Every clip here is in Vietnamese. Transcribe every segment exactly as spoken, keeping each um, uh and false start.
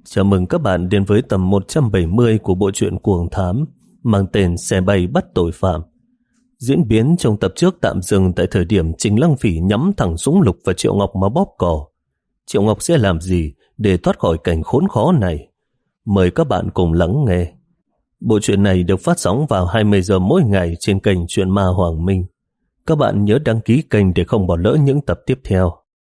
Chào mừng các bạn đến với tập một trăm bảy mươi của bộ truyện Cuồng Thám mang tên Xe bay bắt tội phạm. Diễn biến trong tập trước tạm dừng tại thời điểm Trình Lăng Phỉ nhắm thẳng súng lục vào Triệu Ngọc mà bóp cò. Triệu Ngọc sẽ làm gì để thoát khỏi cảnh khốn khó này? Mời các bạn cùng lắng nghe. Bộ truyện này được phát sóng vào hai mươi giờ mỗi ngày trên kênh Truyện Ma Hoàng Minh. Các bạn nhớ đăng ký kênh để không bỏ lỡ những tập tiếp theo.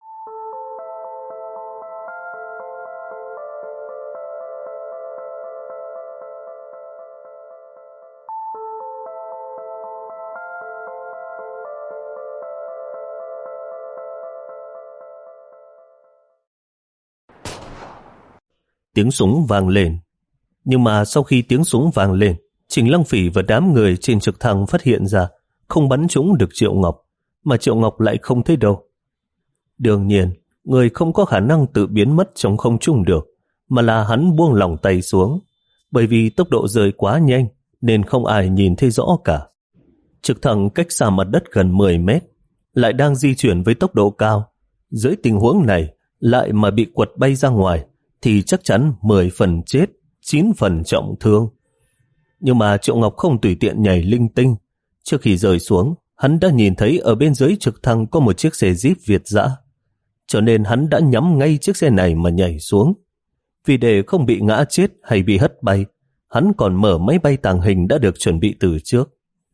Tiếng súng vang lên. Nhưng mà sau khi tiếng súng vang lên, Trình Lăng Phỉ và đám người trên trực thăng phát hiện ra không bắn trúng được Triệu Ngọc, mà Triệu Ngọc lại không thấy đâu. Đương nhiên, người không có khả năng tự biến mất trong không trung được, mà là hắn buông lỏng tay xuống, bởi vì tốc độ rơi quá nhanh nên không ai nhìn thấy rõ cả. Trực thăng cách xa mặt đất gần mười mét, lại đang di chuyển với tốc độ cao. Dưới tình huống này, lại mà bị quật bay ra ngoài, thì chắc chắn mười phần chết, chín phần trọng thương. Nhưng mà Triệu Ngọc không tùy tiện nhảy linh tinh. Trước khi rơi xuống, hắn đã nhìn thấy ở bên dưới trực thăng có một chiếc xe Jeep Việt dã. Cho nên hắn đã nhắm ngay chiếc xe này mà nhảy xuống. Vì để không bị ngã chết hay bị hất bay, hắn còn mở máy bay tàng hình đã được chuẩn bị từ trước.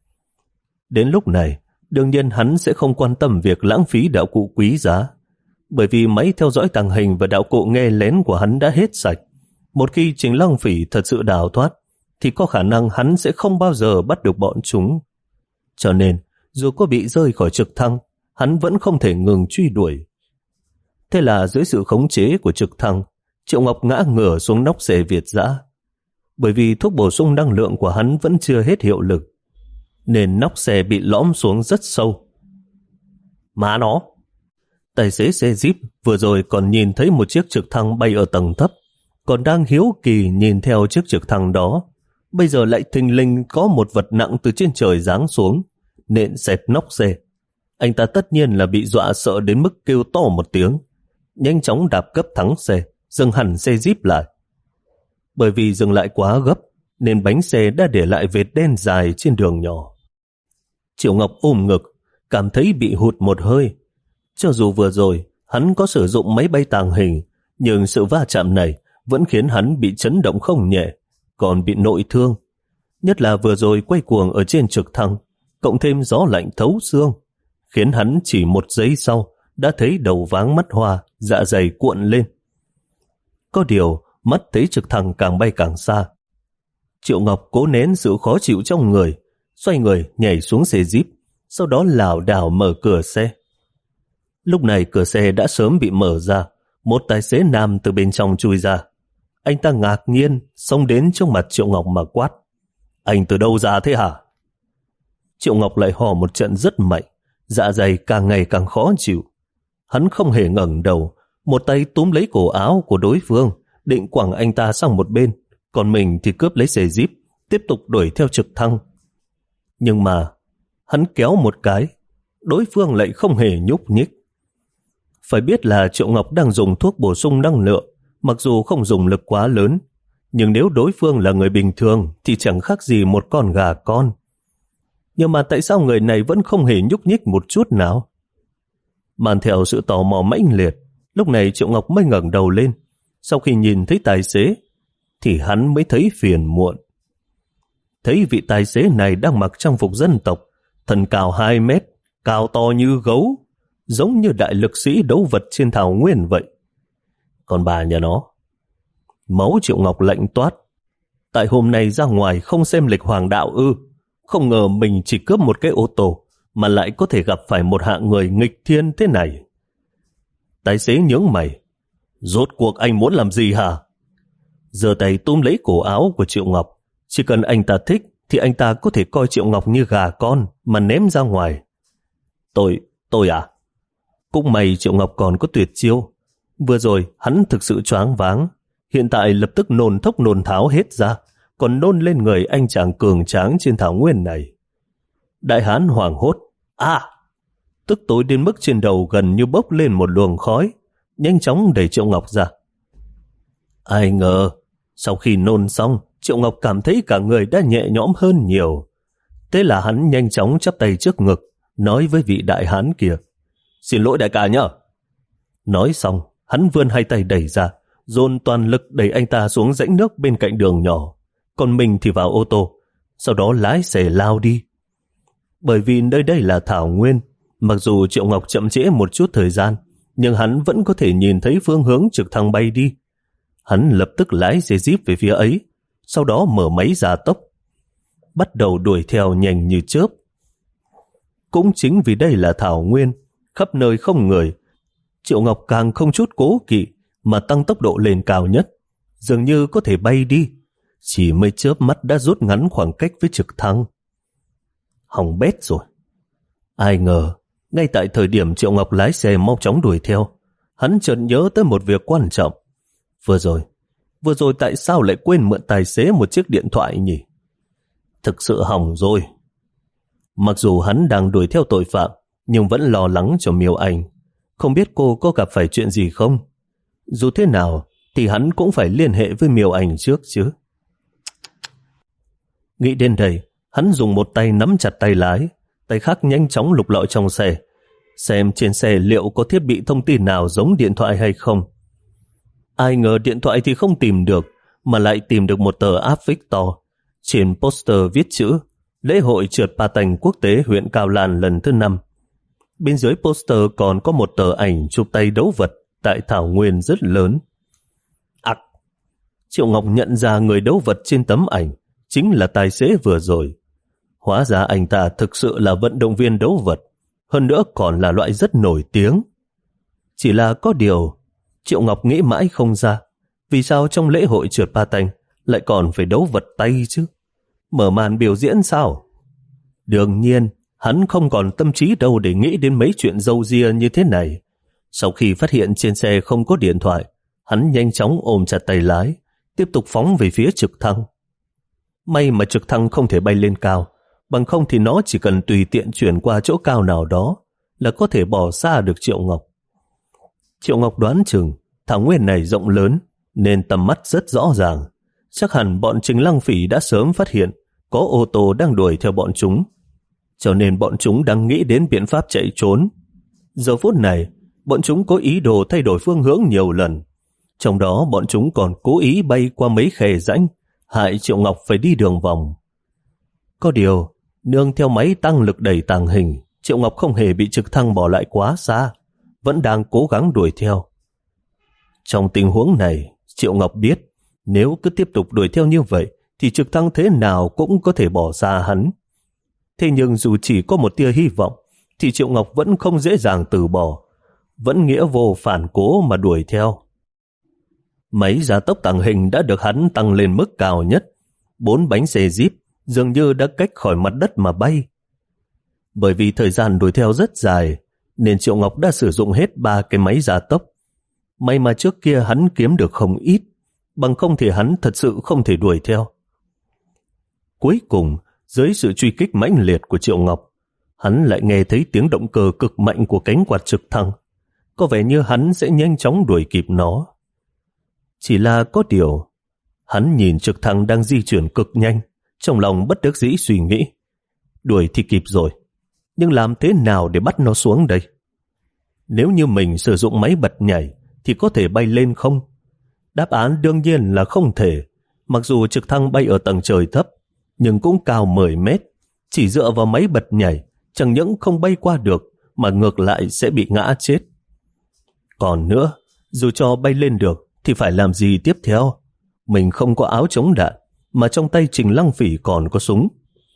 Đến lúc này, đương nhiên hắn sẽ không quan tâm việc lãng phí đạo cụ quý giá, bởi vì máy theo dõi tàng hình và đạo cụ nghe lén của hắn đã hết sạch. Một khi Trình Lăng Phỉ thật sự đào thoát, thì có khả năng hắn sẽ không bao giờ bắt được bọn chúng. Cho nên, dù có bị rơi khỏi trực thăng, hắn vẫn không thể ngừng truy đuổi. Thế là dưới sự khống chế của trực thăng, Triệu Ngọc ngã ngửa xuống nóc xe Việt dã. Bởi vì thuốc bổ sung năng lượng của hắn vẫn chưa hết hiệu lực, nên nóc xe bị lõm xuống rất sâu. Má nó! Tài xế xe Jeep vừa rồi còn nhìn thấy một chiếc trực thăng bay ở tầng thấp, còn đang hiếu kỳ nhìn theo chiếc trực thăng đó. Bây giờ lại thình lình có một vật nặng từ trên trời giáng xuống, nện xẹt nóc xe. Anh ta tất nhiên là bị dọa sợ đến mức kêu to một tiếng, nhanh chóng đạp cấp thắng xe, dừng hẳn xe Jeep lại. Bởi vì dừng lại quá gấp, nên bánh xe đã để lại vệt đen dài trên đường nhỏ. Triệu Ngọc ôm ngực, cảm thấy bị hụt một hơi. Cho dù vừa rồi hắn có sử dụng máy bay tàng hình, nhưng sự va chạm này vẫn khiến hắn bị chấn động không nhẹ, còn bị nội thương. Nhất là vừa rồi quay cuồng ở trên trực thăng, cộng thêm gió lạnh thấu xương, khiến hắn chỉ một giây sau đã thấy đầu váng mắt hoa, dạ dày cuộn lên. Có điều, mắt thấy trực thăng càng bay càng xa. Triệu Ngọc cố nén sự khó chịu trong người, xoay người nhảy xuống xe Jeep, sau đó lảo đảo mở cửa xe. Lúc này cửa xe đã sớm bị mở ra, một tài xế nam từ bên trong chui ra. Anh ta ngạc nhiên xông đến trước mặt Triệu Ngọc mà quát: Anh từ đâu ra thế hả? Triệu Ngọc lại hò một trận rất mạnh, dạ dày càng ngày càng khó chịu. Hắn không hề ngẩng đầu, một tay túm lấy cổ áo của đối phương, định quẳng anh ta sang một bên, còn mình thì cướp lấy xe Jeep, tiếp tục đuổi theo trực thăng. Nhưng mà hắn kéo một cái, đối phương lại không hề nhúc nhích. Phải biết là Triệu Ngọc đang dùng thuốc bổ sung năng lượng, mặc dù không dùng lực quá lớn, nhưng nếu đối phương là người bình thường thì chẳng khác gì một con gà con. Nhưng mà tại sao người này vẫn không hề nhúc nhích một chút nào? Màn theo sự tò mò mãnh liệt, lúc này Triệu Ngọc mới ngẩng đầu lên. Sau khi nhìn thấy tài xế, thì hắn mới thấy phiền muộn. Thấy vị tài xế này đang mặc trang phục dân tộc, thân cao hai mét, cao to như gấu, giống như đại lực sĩ đấu vật trên thảo nguyên vậy. Còn bà nhà nó, máu Triệu Ngọc lạnh toát. Tại hôm nay ra ngoài không xem lịch hoàng đạo ư? Không ngờ mình chỉ cướp một cái ô tô mà lại có thể gặp phải một hạng người nghịch thiên thế này. Tài xế nhướng mày: Rốt cuộc anh muốn làm gì hả? Giơ tay túm lấy cổ áo của Triệu Ngọc. Chỉ cần anh ta thích thì anh ta có thể coi Triệu Ngọc như gà con mà ném ra ngoài. Tôi, tôi à? Cũng may Triệu Ngọc còn có tuyệt chiêu. Vừa rồi hắn thực sự choáng váng, hiện tại lập tức nôn thốc nôn tháo hết ra, còn nôn lên người anh chàng cường tráng trên thảo nguyên này. Đại hán hoảng hốt: À! Tức tối đến mức trên đầu gần như bốc lên một luồng khói, nhanh chóng đẩy Triệu Ngọc ra. Ai ngờ, sau khi nôn xong, Triệu Ngọc cảm thấy cả người đã nhẹ nhõm hơn nhiều. Thế là hắn nhanh chóng chắp tay trước ngực, nói với vị đại hán kia: Xin lỗi đại ca nhá. Nói xong, hắn vươn hai tay đẩy ra, dồn toàn lực đẩy anh ta xuống rãnh nước bên cạnh đường nhỏ, còn mình thì vào ô tô, sau đó lái xe lao đi. Bởi vì nơi đây là thảo nguyên, mặc dù Triệu Ngọc chậm trễ một chút thời gian, nhưng hắn vẫn có thể nhìn thấy phương hướng trực thăng bay đi. Hắn lập tức lái xe Jeep về phía ấy, sau đó mở máy gia tốc, bắt đầu đuổi theo nhanh như chớp. Cũng chính vì đây là thảo nguyên, khắp nơi không người, Triệu Ngọc càng không chút cố kỵ mà tăng tốc độ lên cao nhất, dường như có thể bay đi, chỉ mấy chớp mắt đã rút ngắn khoảng cách với trực thăng. Hỏng bét rồi. Ai ngờ, ngay tại thời điểm Triệu Ngọc lái xe mau chóng đuổi theo, hắn chợt nhớ tới một việc quan trọng. Vừa rồi, vừa rồi tại sao lại quên mượn tài xế một chiếc điện thoại nhỉ? Thực sự hỏng rồi. Mặc dù hắn đang đuổi theo tội phạm, nhưng vẫn lo lắng cho Miêu Anh. Không biết cô có gặp phải chuyện gì không? Dù thế nào, thì hắn cũng phải liên hệ với Miêu Anh trước chứ. Nghĩ đến đây, hắn dùng một tay nắm chặt tay lái, tay khác nhanh chóng lục lọi trong xe, xem trên xe liệu có thiết bị thông tin nào giống điện thoại hay không. Ai ngờ điện thoại thì không tìm được, mà lại tìm được một tờ áp phích to. Trên poster viết chữ Lễ hội trượt patin quốc tế huyện Cao Lan lần thứ năm. Bên dưới poster còn có một tờ ảnh chụp tay đấu vật tại thảo nguyên rất lớn. Ặc! Triệu Ngọc nhận ra người đấu vật trên tấm ảnh chính là tài xế vừa rồi. Hóa ra anh ta thực sự là vận động viên đấu vật, hơn nữa còn là loại rất nổi tiếng. Chỉ là có điều, Triệu Ngọc nghĩ mãi không ra, vì sao trong lễ hội trượt patin lại còn phải đấu vật tay chứ? Mở màn biểu diễn sao? Đương nhiên, hắn không còn tâm trí đâu để nghĩ đến mấy chuyện râu ria như thế này. Sau khi phát hiện trên xe không có điện thoại, hắn nhanh chóng ôm chặt tay lái, tiếp tục phóng về phía trực thăng. May mà trực thăng không thể bay lên cao, bằng không thì nó chỉ cần tùy tiện chuyển qua chỗ cao nào đó là có thể bỏ xa được Triệu Ngọc. Triệu Ngọc đoán chừng thảo nguyên này rộng lớn nên tầm mắt rất rõ ràng. Chắc hẳn bọn Trình Lăng Phỉ đã sớm phát hiện có ô tô đang đuổi theo bọn chúng, cho nên bọn chúng đang nghĩ đến biện pháp chạy trốn. Giờ phút này, bọn chúng có ý đồ thay đổi phương hướng nhiều lần. Trong đó bọn chúng còn cố ý bay qua mấy khe rãnh, hại Triệu Ngọc phải đi đường vòng. Có điều, nương theo máy tăng lực đẩy tàng hình, Triệu Ngọc không hề bị trực thăng bỏ lại quá xa, vẫn đang cố gắng đuổi theo. Trong tình huống này, Triệu Ngọc biết nếu cứ tiếp tục đuổi theo như vậy thì trực thăng thế nào cũng có thể bỏ xa hắn. Thế nhưng dù chỉ có một tia hy vọng thì Triệu Ngọc vẫn không dễ dàng từ bỏ, vẫn nghĩa vô phản cố mà đuổi theo. Máy gia tốc tàng hình đã được hắn tăng lên mức cao nhất, bốn bánh xe Jeep dường như đã cách khỏi mặt đất mà bay. Bởi vì thời gian đuổi theo rất dài, nên Triệu Ngọc đã sử dụng hết ba cái máy gia tốc. May mà trước kia hắn kiếm được không ít, bằng không thì hắn thật sự không thể đuổi theo. Cuối cùng, dưới sự truy kích mãnh liệt của Triệu Ngọc, hắn lại nghe thấy tiếng động cơ cực mạnh của cánh quạt trực thăng. Có vẻ như hắn sẽ nhanh chóng đuổi kịp nó. Chỉ là có điều, hắn nhìn trực thăng đang di chuyển cực nhanh, trong lòng bất đắc dĩ suy nghĩ. Đuổi thì kịp rồi, nhưng làm thế nào để bắt nó xuống đây? Nếu như mình sử dụng máy bật nhảy thì có thể bay lên không? Đáp án đương nhiên là không thể. Mặc dù trực thăng bay ở tầng trời thấp, nhưng cũng cao mười mét. Chỉ dựa vào máy bật nhảy, chẳng những không bay qua được, mà ngược lại sẽ bị ngã chết. Còn nữa, dù cho bay lên được, thì phải làm gì tiếp theo? Mình không có áo chống đạn, mà trong tay Trình Lăng Phỉ còn có súng.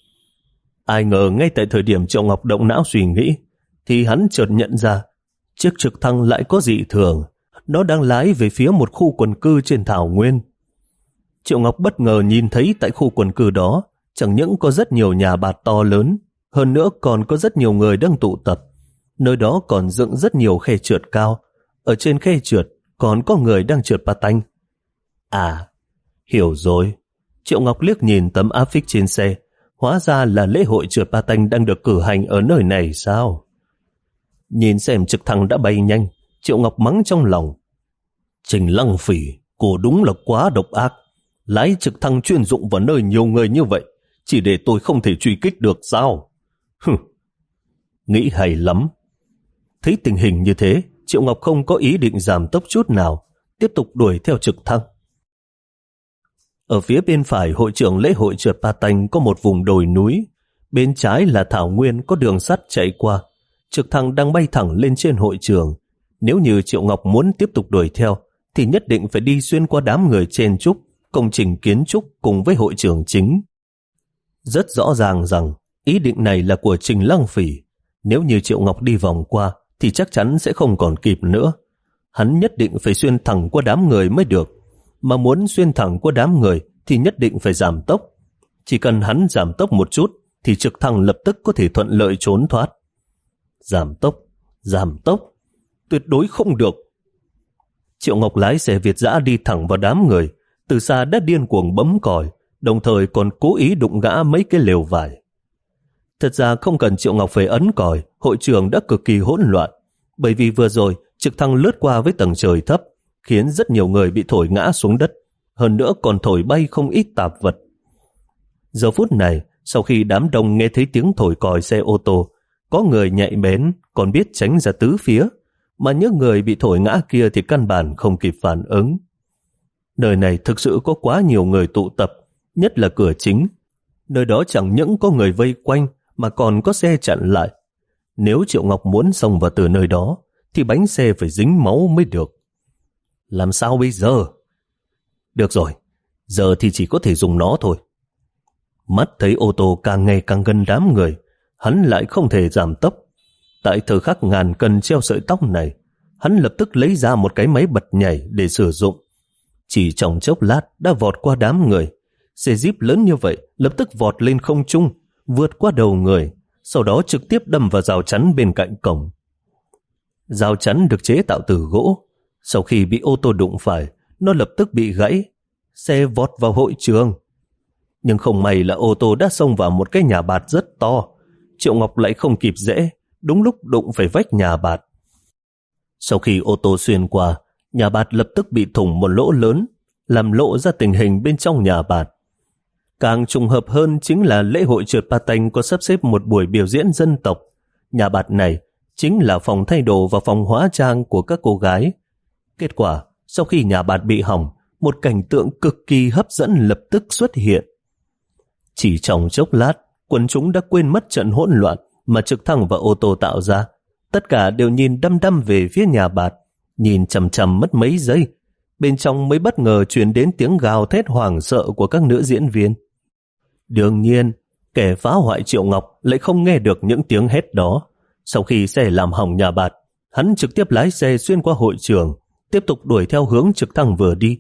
Ai ngờ ngay tại thời điểm Triệu Ngọc động não suy nghĩ, thì hắn chợt nhận ra, chiếc trực thăng lại có dị thường. Nó đang lái về phía một khu quần cư trên thảo nguyên. Triệu Ngọc bất ngờ nhìn thấy tại khu quần cư đó chẳng những có rất nhiều nhà bạt to lớn, hơn nữa còn có rất nhiều người đang tụ tập. Nơi đó còn dựng rất nhiều khe trượt cao. Ở trên khe trượt còn có người đang trượt patin. À, hiểu rồi. Triệu Ngọc liếc nhìn tấm áp phích trên xe. Hóa ra là lễ hội trượt patin đang được cử hành ở nơi này sao? Nhìn xem trực thăng đã bay nhanh, Triệu Ngọc mắng trong lòng. Trình Lăng Phỉ, Cô đúng là quá độc ác, lái trực thăng chuyên dụng vào nơi nhiều người như vậy, chỉ để tôi không thể truy kích được sao? Hừ, nghĩ hay lắm. Thấy tình hình như thế, Triệu Ngọc không có ý định giảm tốc chút nào, tiếp tục đuổi theo trực thăng. Ở phía bên phải hội trường lễ hội trượt patin có một vùng đồi núi, bên trái là thảo nguyên có đường sắt chạy qua. Trực thăng đang bay thẳng lên trên hội trường. Nếu như Triệu Ngọc muốn tiếp tục đuổi theo, thì nhất định phải đi xuyên qua đám người chen chúc, công trình kiến trúc cùng với hội trường chính. Rất rõ ràng rằng ý định này là của Trình Lăng Phỉ. Nếu như Triệu Ngọc đi vòng qua thì chắc chắn sẽ không còn kịp nữa. Hắn nhất định phải xuyên thẳng qua đám người mới được. Mà muốn xuyên thẳng qua đám người thì nhất định phải giảm tốc. Chỉ cần hắn giảm tốc một chút thì trực thăng lập tức có thể thuận lợi trốn thoát. Giảm tốc, giảm tốc, tuyệt đối không được. Triệu Ngọc lái xe Việt dã đi thẳng vào đám người, từ xa đã điên cuồng bấm còi, đồng thời còn cố ý đụng ngã mấy cái lều vải. Thật ra không cần Triệu Ngọc phải ấn còi, hội trường đã cực kỳ hỗn loạn, bởi vì vừa rồi trực thăng lướt qua với tầng trời thấp, khiến rất nhiều người bị thổi ngã xuống đất, hơn nữa còn thổi bay không ít tạp vật. Giờ phút này, sau khi đám đông nghe thấy tiếng thổi còi xe ô tô, có người nhạy bén còn biết tránh ra tứ phía, mà những người bị thổi ngã kia thì căn bản không kịp phản ứng. Nơi này thực sự có quá nhiều người tụ tập, nhất là cửa chính. Nơi đó chẳng những có người vây quanh mà còn có xe chặn lại. Nếu Triệu Ngọc muốn xông vào từ nơi đó thì bánh xe phải dính máu mới được. Làm sao bây giờ? Được rồi, giờ thì chỉ có thể dùng nó thôi. Mắt thấy ô tô càng ngày càng gần đám người, hắn lại không thể giảm tốc. Tại thời khắc ngàn cân treo sợi tóc này, hắn lập tức lấy ra một cái máy bật nhảy để sử dụng. Chỉ trong chốc lát đã vọt qua đám người. Xe Jeep lớn như vậy lập tức vọt lên không trung, vượt qua đầu người, sau đó trực tiếp đâm vào rào chắn bên cạnh cổng. Rào chắn được chế tạo từ gỗ. Sau khi bị ô tô đụng phải, nó lập tức bị gãy. Xe vọt vào hội trường. Nhưng không may là ô tô đã xông vào một cái nhà bạt rất to. Triệu Ngọc lại không kịp rẽ, đúng lúc đụng phải vách nhà bạt. Sau khi ô tô xuyên qua, nhà bạt lập tức bị thủng một lỗ lớn, làm lộ ra tình hình bên trong nhà bạt. Càng trùng hợp hơn chính là lễ hội trượt patin có sắp xếp một buổi biểu diễn dân tộc. Nhà bạt này chính là phòng thay đồ và phòng hóa trang của các cô gái. Kết quả, sau khi nhà bạt bị hỏng, một cảnh tượng cực kỳ hấp dẫn lập tức xuất hiện. Chỉ trong chốc lát, quần chúng đã quên mất trận hỗn loạn mà trực thăng và ô tô tạo ra. Tất cả đều nhìn đăm đăm về phía nhà bạt, nhìn chằm chằm mất mấy giây. Bên trong mới bất ngờ truyền đến tiếng gào thét hoảng sợ của các nữ diễn viên. Đương nhiên, kẻ phá hoại Triệu Ngọc lại không nghe được những tiếng hét đó. Sau khi xe làm hỏng nhà bạt, hắn trực tiếp lái xe xuyên qua hội trường, tiếp tục đuổi theo hướng trực thăng vừa đi.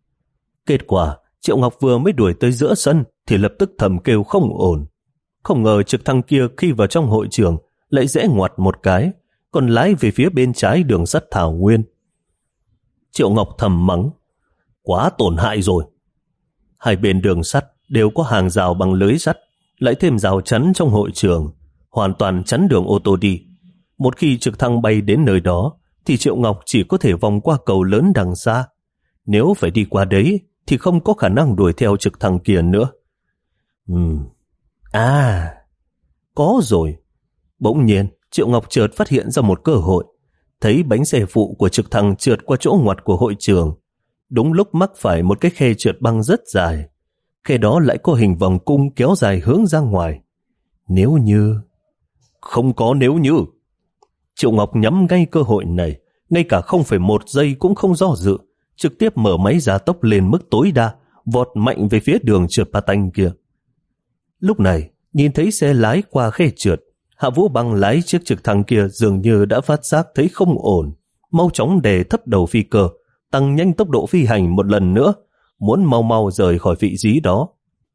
Kết quả, Triệu Ngọc vừa mới đuổi tới giữa sân thì lập tức thầm kêu không ổn. Không ngờ trực thăng kia khi vào trong hội trường lại rẽ ngoặt một cái, còn lái về phía bên trái đường sắt Thảo Nguyên. Triệu Ngọc thầm mắng, quá tổn hại rồi. Hai bên đường sắt đều có hàng rào bằng lưới sắt, lại thêm rào chắn trong hội trường, hoàn toàn chắn đường ô tô đi. Một khi trực thăng bay đến nơi đó, thì Triệu Ngọc chỉ có thể vòng qua cầu lớn đằng xa. Nếu phải đi qua đấy, thì không có khả năng đuổi theo trực thăng kia nữa. Ừm, à, có rồi. Bỗng nhiên, Triệu Ngọc chợt phát hiện ra một cơ hội. Thấy bánh xe phụ của trực thăng trượt qua chỗ ngoặt của hội trường. Đúng lúc mắc phải một cái khe trượt băng rất dài. Khe đó lại có hình vòng cung kéo dài hướng ra ngoài. Nếu như... Không có nếu như. Triệu Ngọc nhắm ngay cơ hội này, ngay cả không phẩy một giây cũng không do dự, trực tiếp mở máy gia tốc lên mức tối đa, vọt mạnh về phía đường trượt patin kia. Lúc này, nhìn thấy xe lái qua khe trượt, Hạ Vũ Băng lái chiếc trực thăng kia dường như đã phát giác thấy không ổn, mau chóng đè thấp đầu phi cơ, tăng nhanh tốc độ phi hành một lần nữa, muốn mau mau rời khỏi vị trí đó.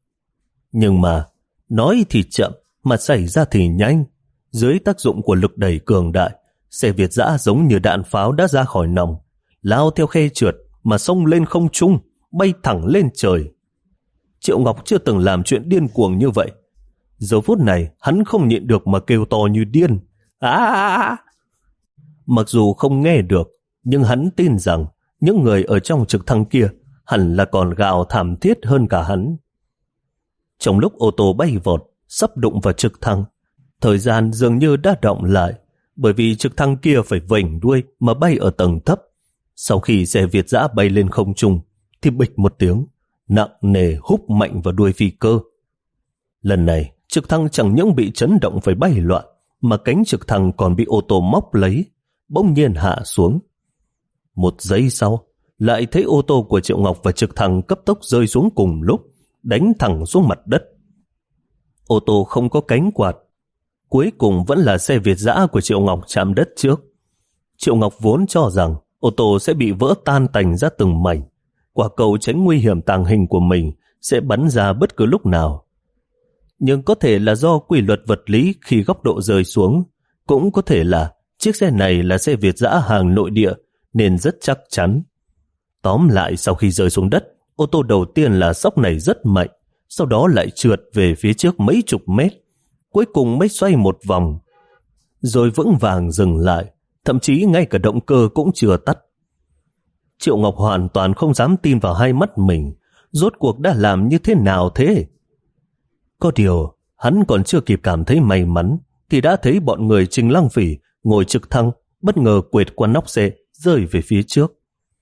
Nhưng mà, nói thì chậm, mà xảy ra thì nhanh. Dưới tác dụng của lực đẩy cường đại, xe Việt dã giống như đạn pháo đã ra khỏi nòng, lao theo khe trượt mà xông lên không trung, bay thẳng lên trời. Triệu Ngọc chưa từng làm chuyện điên cuồng như vậy. Giờ phút này hắn không nhịn được mà kêu to như điên. À! Mặc dù không nghe được, nhưng hắn tin rằng những người ở trong trực thăng kia hẳn là còn gào thảm thiết hơn cả hắn. Trong lúc ô tô bay vọt, sắp đụng vào trực thăng, thời gian dường như đã động lại, bởi vì trực thăng kia phải vểnh đuôi mà bay ở tầng thấp. Sau khi xe Việt dã bay lên không trung, thì bịch một tiếng, nặng nề húc mạnh vào đuôi phi cơ. Lần này, trực thăng chẳng những bị chấn động phải bay loạn, mà cánh trực thăng còn bị ô tô móc lấy, bỗng nhiên hạ xuống. Một giây sau, lại thấy ô tô của Triệu Ngọc và trực thăng cấp tốc rơi xuống cùng lúc, đánh thẳng xuống mặt đất. Ô tô không có cánh quạt, cuối cùng vẫn là xe Việt dã của Triệu Ngọc chạm đất trước. Triệu Ngọc vốn cho rằng ô tô sẽ bị vỡ tan tành ra từng mảnh, quả cầu tránh nguy hiểm tàng hình của mình sẽ bắn ra bất cứ lúc nào. Nhưng có thể là do quy luật vật lý khi góc độ rơi xuống, cũng có thể là chiếc xe này là xe Việt dã hàng nội địa nên rất chắc chắn. Tóm lại, sau khi rơi xuống đất, ô tô đầu tiên là sóc này rất mạnh, sau đó lại trượt về phía trước mấy chục mét, cuối cùng mới xoay một vòng, rồi vững vàng dừng lại, thậm chí ngay cả động cơ cũng chưa tắt. Triệu Ngọc hoàn toàn không dám tin vào hai mắt mình, rốt cuộc đã làm như thế nào thế? Có điều, hắn còn chưa kịp cảm thấy may mắn, thì đã thấy bọn người Trình Lăng Phỉ ngồi trực thăng, bất ngờ quệt qua nóc xe, rơi về phía trước.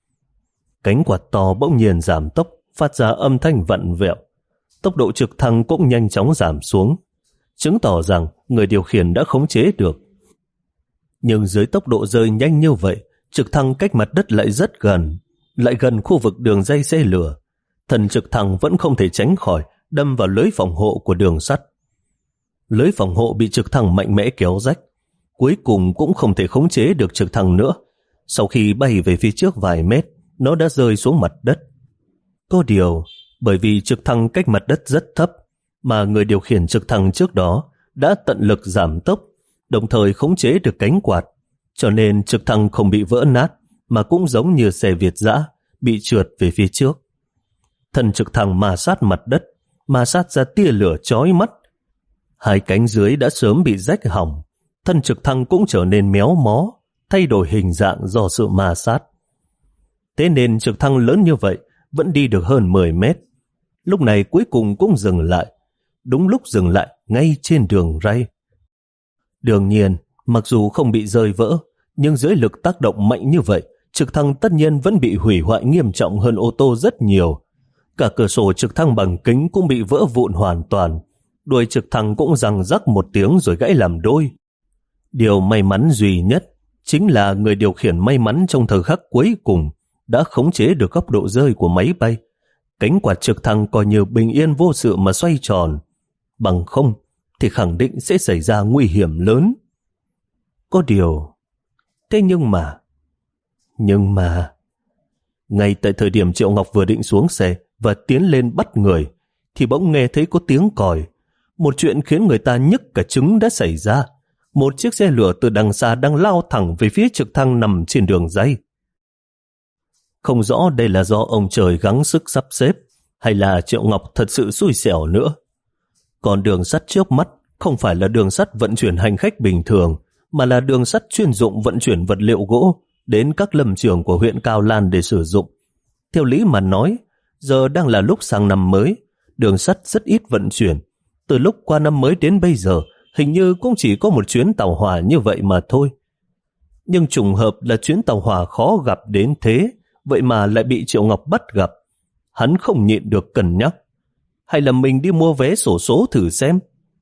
Cánh quạt to bỗng nhiên giảm tốc, phát ra âm thanh vặn vẹo. Tốc độ trực thăng cũng nhanh chóng giảm xuống, chứng tỏ rằng người điều khiển đã khống chế được. Nhưng dưới tốc độ rơi nhanh như vậy, trực thăng cách mặt đất lại rất gần, lại gần khu vực đường dây xe lửa. Thần trực thăng vẫn không thể tránh khỏi đâm vào lưới phòng hộ của đường sắt. Lưới phòng hộ bị trực thăng mạnh mẽ kéo rách, cuối cùng cũng không thể khống chế được trực thăng nữa. Sau khi bay về phía trước vài mét, nó đã rơi xuống mặt đất. Có điều, bởi vì trực thăng cách mặt đất rất thấp, mà người điều khiển trực thăng trước đó đã tận lực giảm tốc, đồng thời khống chế được cánh quạt, cho nên trực thăng không bị vỡ nát, mà cũng giống như xe Việt dã bị trượt về phía trước. Thân trực thăng ma sát mặt đất, ma sát ra tia lửa chói mắt. Hai cánh dưới đã sớm bị rách hỏng, thân trực thăng cũng trở nên méo mó, thay đổi hình dạng do sự ma sát. Thế nên trực thăng lớn như vậy vẫn đi được hơn mười mét. Lúc này cuối cùng cũng dừng lại, đúng lúc dừng lại ngay trên đường ray. Đương nhiên, mặc dù không bị rơi vỡ, nhưng dưới lực tác động mạnh như vậy, trực thăng tất nhiên vẫn bị hủy hoại nghiêm trọng hơn ô tô rất nhiều. Cả cửa sổ trực thăng bằng kính cũng bị vỡ vụn hoàn toàn, đuôi trực thăng cũng răng rắc một tiếng rồi gãy làm đôi. Điều may mắn duy nhất chính là người điều khiển may mắn trong thời khắc cuối cùng đã khống chế được góc độ rơi của máy bay. Cánh quạt trực thăng coi như bình yên vô sự mà xoay tròn, bằng không thì khẳng định sẽ xảy ra nguy hiểm lớn. Có điều, thế nhưng mà, nhưng mà, ngay tại thời điểm Triệu Ngọc vừa định xuống xe và tiến lên bắt người, thì bỗng nghe thấy có tiếng còi. Một chuyện khiến người ta nhức cả trứng đã xảy ra. Một chiếc xe lửa từ đằng xa đang lao thẳng về phía trực thăng nằm trên đường ray. Không rõ đây là do ông trời gắng sức sắp xếp, hay là Triệu Ngọc thật sự xui xẻo nữa. Còn đường sắt trước mắt không phải là đường sắt vận chuyển hành khách bình thường, mà là đường sắt chuyên dụng vận chuyển vật liệu gỗ đến các lâm trường của huyện Cao Lan để sử dụng. Theo lý mà nói, giờ đang là lúc sang năm mới, đường sắt rất ít vận chuyển. Từ lúc qua năm mới đến bây giờ, hình như cũng chỉ có một chuyến tàu hỏa như vậy mà thôi. Nhưng trùng hợp là chuyến tàu hỏa khó gặp đến thế, vậy mà lại bị Triệu Ngọc bắt gặp. Hắn không nhịn được cân nhắc. Hay là mình đi mua vé xổ số thử xem?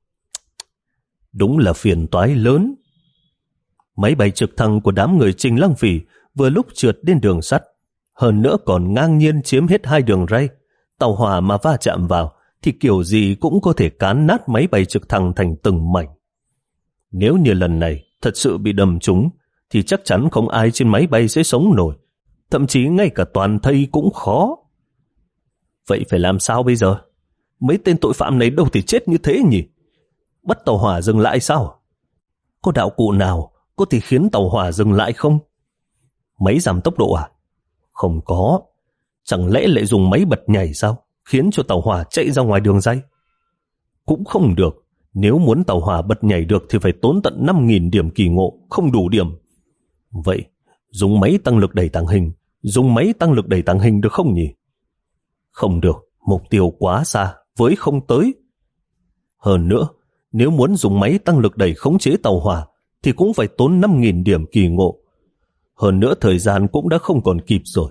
Đúng là phiền toái lớn. Máy bay trực thăng của đám người Trình Lăng Phỉ vừa lúc trượt đến đường sắt, hơn nữa còn ngang nhiên chiếm hết hai đường ray. Tàu hỏa mà va chạm vào thì kiểu gì cũng có thể cán nát máy bay trực thăng thành từng mảnh. Nếu như lần này thật sự bị đâm trúng thì chắc chắn không ai trên máy bay sẽ sống nổi, thậm chí ngay cả toàn thây cũng khó. Vậy phải làm sao bây giờ? Mấy tên tội phạm này đâu thể chết như thế nhỉ? Bắt tàu hỏa dừng lại sao? Có đạo cụ nào có thể khiến tàu hỏa dừng lại không? Máy giảm tốc độ à? Không có. Chẳng lẽ lại dùng máy bật nhảy sao, khiến cho tàu hỏa chạy ra ngoài đường ray? Cũng không được. Nếu muốn tàu hỏa bật nhảy được thì phải tốn tận năm nghìn điểm kỳ ngộ, không đủ điểm. Vậy, dùng máy tăng lực đẩy tàng hình, Dùng máy tăng lực đẩy tàng hình được không nhỉ? Không được, mục tiêu quá xa, với không tới. Hơn nữa, nếu muốn dùng máy tăng lực đẩy khống chế tàu hỏa thì cũng phải tốn năm nghìn điểm kỳ ngộ. Hơn nữa thời gian cũng đã không còn kịp rồi.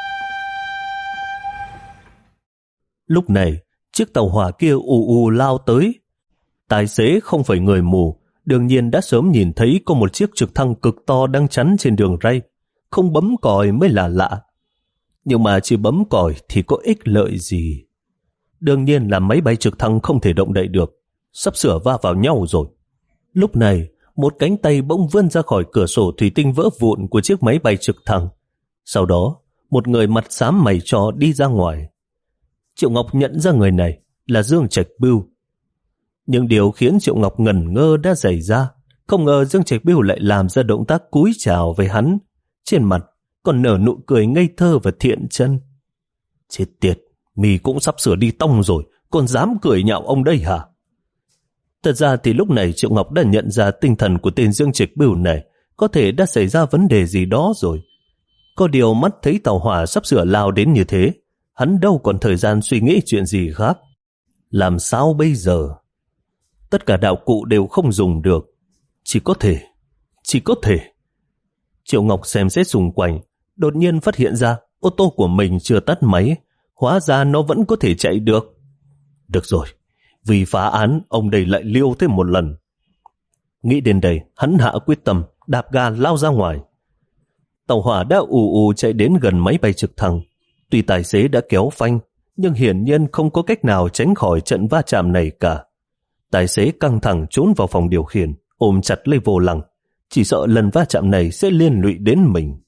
Lúc này, chiếc tàu hỏa kia ù ù lao tới. Tài xế không phải người mù, đương nhiên đã sớm nhìn thấy có một chiếc trực thăng cực to đang chắn trên đường ray. Không bấm còi mới là lạ. Nhưng mà chỉ bấm còi thì có ích lợi gì? Đương nhiên là máy bay trực thăng không thể động đậy được, sắp sửa va vào nhau rồi. Lúc này, một cánh tay bỗng vươn ra khỏi cửa sổ thủy tinh vỡ vụn của chiếc máy bay trực thăng. Sau đó, một người mặt xám mày trò đi ra ngoài. Triệu Ngọc nhận ra người này là Dương Trạch Bưu. Nhưng điều khiến Triệu Ngọc ngẩn ngơ đã xảy ra. Không ngờ Dương Trạch Bưu lại làm ra động tác cúi chào với hắn. Trên mặt còn nở nụ cười ngây thơ và thiện chân. Chết tiệt, mì cũng sắp sửa đi tong rồi, còn dám cười nhạo ông đây hả? Thật ra thì lúc này Triệu Ngọc đã nhận ra tinh thần của tên Dương Trạch Bưu này có thể đã xảy ra vấn đề gì đó rồi. Có điều mắt thấy tàu hỏa sắp sửa lao đến như thế, hắn đâu còn thời gian suy nghĩ chuyện gì khác. Làm sao bây giờ? Tất cả đạo cụ đều không dùng được. Chỉ có thể, chỉ có thể. Triệu Ngọc xem xét xung quanh, đột nhiên phát hiện ra ô tô của mình chưa tắt máy, hóa ra nó vẫn có thể chạy được. Được rồi, vì phá án, ông đây lại liêu thêm một lần. Nghĩ đến đây, hắn hạ quyết tâm, đạp ga lao ra ngoài. Tàu hỏa đã ù ù chạy đến gần máy bay trực thăng. Tuy tài xế đã kéo phanh, nhưng hiển nhiên không có cách nào tránh khỏi trận va chạm này cả. Tài xế căng thẳng trốn vào phòng điều khiển, ôm chặt lấy vô lăng, chỉ sợ lần va chạm này sẽ liên lụy đến mình.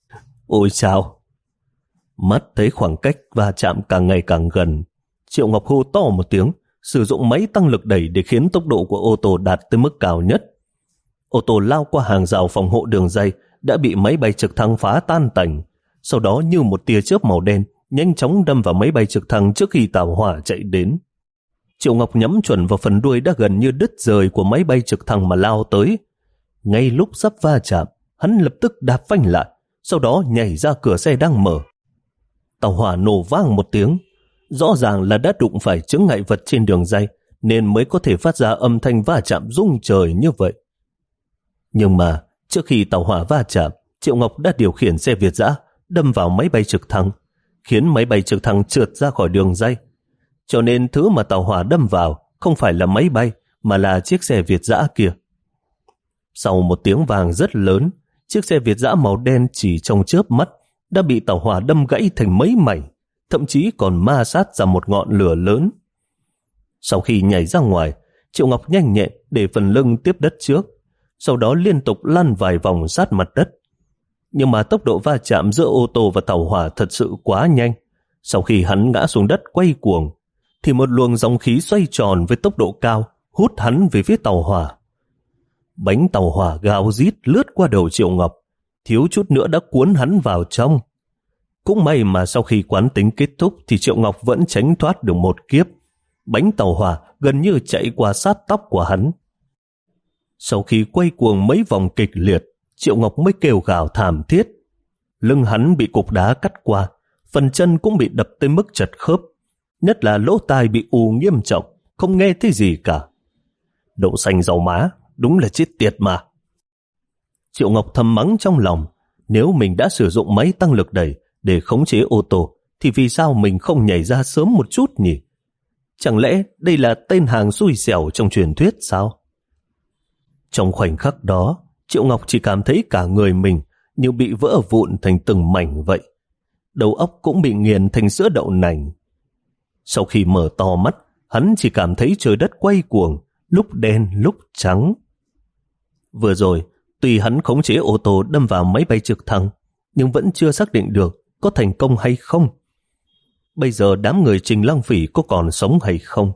Ôi chao! Mắt thấy khoảng cách va chạm càng ngày càng gần, Triệu Ngọc hô to một tiếng, sử dụng máy tăng lực đẩy để khiến tốc độ của ô tô đạt tới mức cao nhất. Ô tô lao qua hàng rào phòng hộ đường ray đã bị máy bay trực thăng phá tan tành, sau đó như một tia chớp màu đen nhanh chóng đâm vào máy bay trực thăng trước khi tàu hỏa chạy đến. Triệu Ngọc nhắm chuẩn vào phần đuôi đã gần như đứt rời của máy bay trực thăng mà lao tới. Ngay lúc sắp va chạm, hắn lập tức đạp phanh lại, sau đó nhảy ra cửa xe đang mở. Tàu hỏa nổ vang một tiếng, rõ ràng là đã đụng phải chướng ngại vật trên đường ray nên mới có thể phát ra âm thanh va chạm rung trời như vậy. Nhưng mà trước khi tàu hỏa va chạm, Triệu Ngọc đã điều khiển xe Việt Dã đâm vào máy bay trực thăng, khiến máy bay trực thăng trượt ra khỏi đường ray. Cho nên thứ mà tàu hỏa đâm vào không phải là máy bay mà là chiếc xe Việt Dã kia. Sau một tiếng vàng rất lớn, chiếc xe Việt Dã màu đen chỉ trong chớp mắt đã bị tàu hỏa đâm gãy thành mấy mảnh, thậm chí còn ma sát ra một ngọn lửa lớn. Sau khi nhảy ra ngoài, Triệu Ngọc nhanh nhẹn để phần lưng tiếp đất trước, sau đó liên tục lăn vài vòng sát mặt đất. Nhưng mà tốc độ va chạm giữa ô tô và tàu hỏa thật sự quá nhanh. Sau khi hắn ngã xuống đất quay cuồng, thì một luồng dòng khí xoay tròn với tốc độ cao hút hắn về phía tàu hỏa. Bánh tàu hỏa gào rít lướt qua đầu Triệu Ngọc, thiếu chút nữa đã cuốn hắn vào trong. Cũng may mà sau khi quán tính kết thúc thì Triệu Ngọc vẫn tránh thoát được một kiếp. Bánh tàu hỏa gần như chạy qua sát tóc của hắn. Sau khi quay cuồng mấy vòng kịch liệt, Triệu Ngọc mới kêu gào thảm thiết. Lưng hắn bị cục đá cắt qua, phần chân cũng bị đập tới mức chật khớp, nhất là lỗ tai bị ù nghiêm trọng, không nghe thấy gì cả. Đậu xanh rau má, đúng là chết tiệt mà. Triệu Ngọc thầm mắng trong lòng, nếu mình đã sử dụng máy tăng lực đẩy để khống chế ô tô, thì vì sao mình không nhảy ra sớm một chút nhỉ? Chẳng lẽ đây là tên hàng xui xẻo trong truyền thuyết sao? Trong khoảnh khắc đó, Triệu Ngọc chỉ cảm thấy cả người mình như bị vỡ vụn thành từng mảnh vậy. Đầu óc cũng bị nghiền thành sữa đậu nành. Sau khi mở to mắt, hắn chỉ cảm thấy trời đất quay cuồng, lúc đen lúc trắng. Vừa rồi, tuy hắn khống chế ô tô đâm vào máy bay trực thăng, nhưng vẫn chưa xác định được có thành công hay không. Bây giờ đám người Trình Lăng Phỉ có còn sống hay không?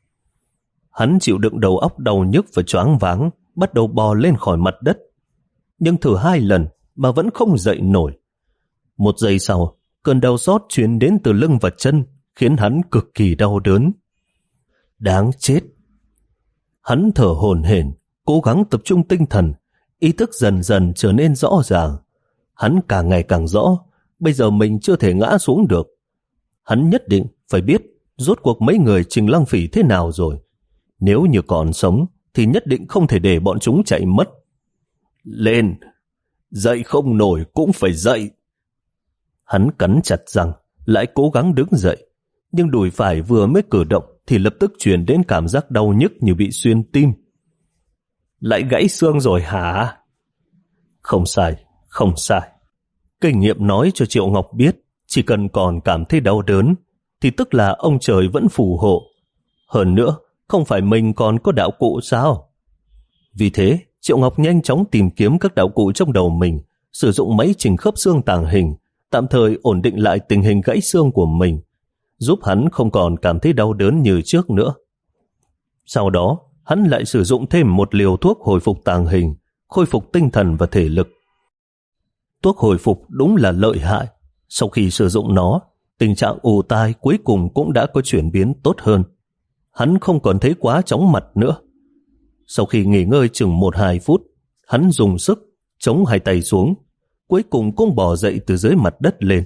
Hắn chịu đựng đầu óc đau nhức và choáng váng, bắt đầu bò lên khỏi mặt đất. Nhưng thử hai lần mà vẫn không dậy nổi. Một giây sau, cơn đau xót truyền đến từ lưng và chân, khiến hắn cực kỳ đau đớn. Đáng chết! Hắn thở hổn hển, cố gắng tập trung tinh thần, ý thức dần dần trở nên rõ ràng. Hắn càng ngày càng rõ, bây giờ mình chưa thể ngã xuống được. Hắn nhất định phải biết rốt cuộc mấy người Trình Lăng Phỉ thế nào rồi. Nếu như còn sống thì nhất định không thể để bọn chúng chạy mất. Lên, dậy không nổi cũng phải dậy. Hắn cắn chặt răng, lại cố gắng đứng dậy. Nhưng đùi phải vừa mới cử động thì lập tức truyền đến cảm giác đau nhức như bị xuyên tim. Lại gãy xương rồi hả? Không sai, không sai. Kinh nghiệm nói cho Triệu Ngọc biết, chỉ cần còn cảm thấy đau đớn, thì tức là ông trời vẫn phù hộ. Hơn nữa, không phải mình còn có đạo cụ sao? Vì thế, Triệu Ngọc nhanh chóng tìm kiếm các đạo cụ trong đầu mình, sử dụng máy chỉnh khớp xương tàng hình, tạm thời ổn định lại tình hình gãy xương của mình, giúp hắn không còn cảm thấy đau đớn như trước nữa. Sau đó, hắn lại sử dụng thêm một liều thuốc hồi phục tàng hình, khôi phục tinh thần và thể lực. Thuốc hồi phục đúng là lợi hại. Sau khi sử dụng nó, tình trạng ù tai cuối cùng cũng đã có chuyển biến tốt hơn. Hắn không còn thấy quá chóng mặt nữa. Sau khi nghỉ ngơi chừng một hai phút, hắn dùng sức chống hai tay xuống, cuối cùng cũng bò dậy từ dưới mặt đất lên.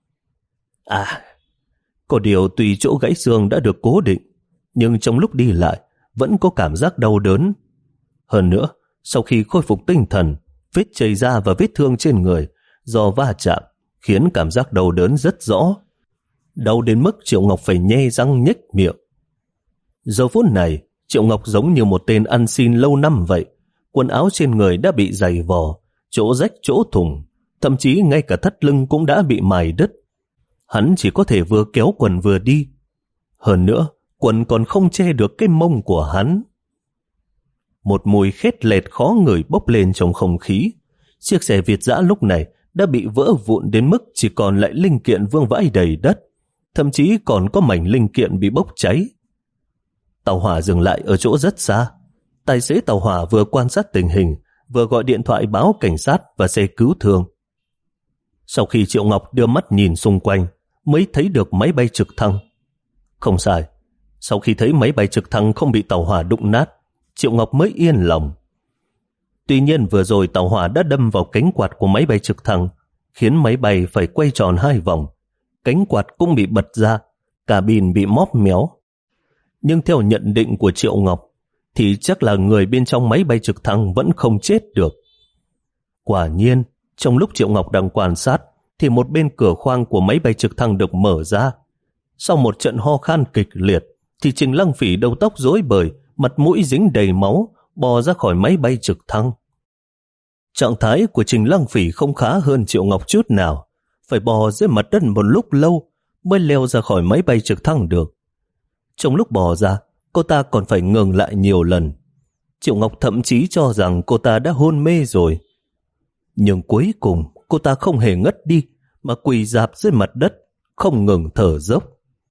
À, có điều tùy chỗ gãy xương đã được cố định, nhưng trong lúc đi lại vẫn có cảm giác đau đớn. Hơn nữa, sau khi khôi phục tinh thần, vết chảy da và vết thương trên người do va chạm khiến cảm giác đau đớn rất rõ. Đau đến mức Triệu Ngọc phải nhe răng nhếch miệng. Giờ phút này, Triệu Ngọc giống như một tên ăn xin lâu năm vậy. Quần áo trên người đã bị giày vò, chỗ rách chỗ thùng, thậm chí ngay cả thắt lưng cũng đã bị mài đứt. Hắn chỉ có thể vừa kéo quần vừa đi. Hơn nữa, quần còn không che được cái mông của hắn. Một mùi khét lẹt khó ngửi bốc lên trong không khí. Chiếc xe Việt dã lúc này đã bị vỡ vụn đến mức chỉ còn lại linh kiện vương vãi đầy đất, thậm chí còn có mảnh linh kiện bị bốc cháy. Tàu hỏa dừng lại ở chỗ rất xa. Tài xế tàu hỏa vừa quan sát tình hình, vừa gọi điện thoại báo cảnh sát và xe cứu thương. Sau khi Triệu Ngọc đưa mắt nhìn xung quanh, mới thấy được máy bay trực thăng. Không sai, sau khi thấy máy bay trực thăng không bị tàu hỏa đụng nát, Triệu Ngọc mới yên lòng. Tuy nhiên vừa rồi tàu hỏa đã đâm vào cánh quạt của máy bay trực thăng, khiến máy bay phải quay tròn hai vòng. Cánh quạt cũng bị bật ra, cabin bị móp méo. Nhưng theo nhận định của Triệu Ngọc, thì chắc là người bên trong máy bay trực thăng vẫn không chết được. Quả nhiên, trong lúc Triệu Ngọc đang quan sát, thì một bên cửa khoang của máy bay trực thăng được mở ra. Sau một trận ho khan kịch liệt, thì Trình Lăng Phỉ đầu tóc rối bời, mặt mũi dính đầy máu, bò ra khỏi máy bay trực thăng. Trạng thái của Trình Lăng Phỉ không khá hơn Triệu Ngọc chút nào, phải bò dưới mặt đất một lúc lâu mới leo ra khỏi máy bay trực thăng được. Trong lúc bò ra, cô ta còn phải ngừng lại nhiều lần. Triệu Ngọc thậm chí cho rằng cô ta đã hôn mê rồi. Nhưng cuối cùng cô ta không hề ngất đi, mà quỳ rạp dưới mặt đất, không ngừng thở dốc.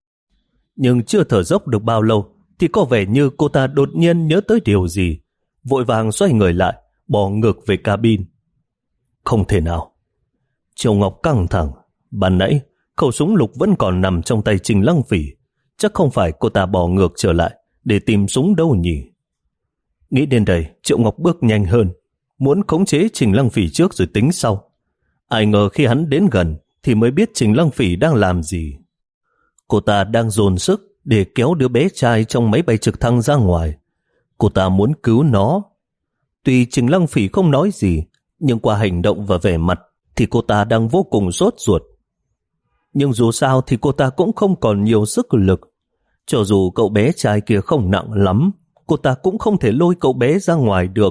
Nhưng chưa thở dốc được bao lâu, thì có vẻ như cô ta đột nhiên nhớ tới điều gì, vội vàng xoay người lại, bò ngược về cabin. Không thể nào. Triệu Ngọc căng thẳng. Ban nãy, khẩu súng lục vẫn còn nằm trong tay Trình Lăng Phỉ. Chắc không phải cô ta bò ngược trở lại để tìm súng đâu nhỉ? Nghĩ đến đây, Triệu Ngọc bước nhanh hơn, muốn khống chế Trình Lăng Phỉ trước rồi tính sau. Ai ngờ khi hắn đến gần thì mới biết Trình Lăng Phỉ đang làm gì. Cô ta đang dồn sức để kéo đứa bé trai trong máy bay trực thăng ra ngoài. Cô ta muốn cứu nó. Tuy Trình Lăng Phỉ không nói gì, nhưng qua hành động và vẻ mặt thì cô ta đang vô cùng sốt ruột. Nhưng dù sao thì cô ta cũng không còn nhiều sức lực. Cho dù cậu bé trai kia không nặng lắm, cô ta cũng không thể lôi cậu bé ra ngoài được.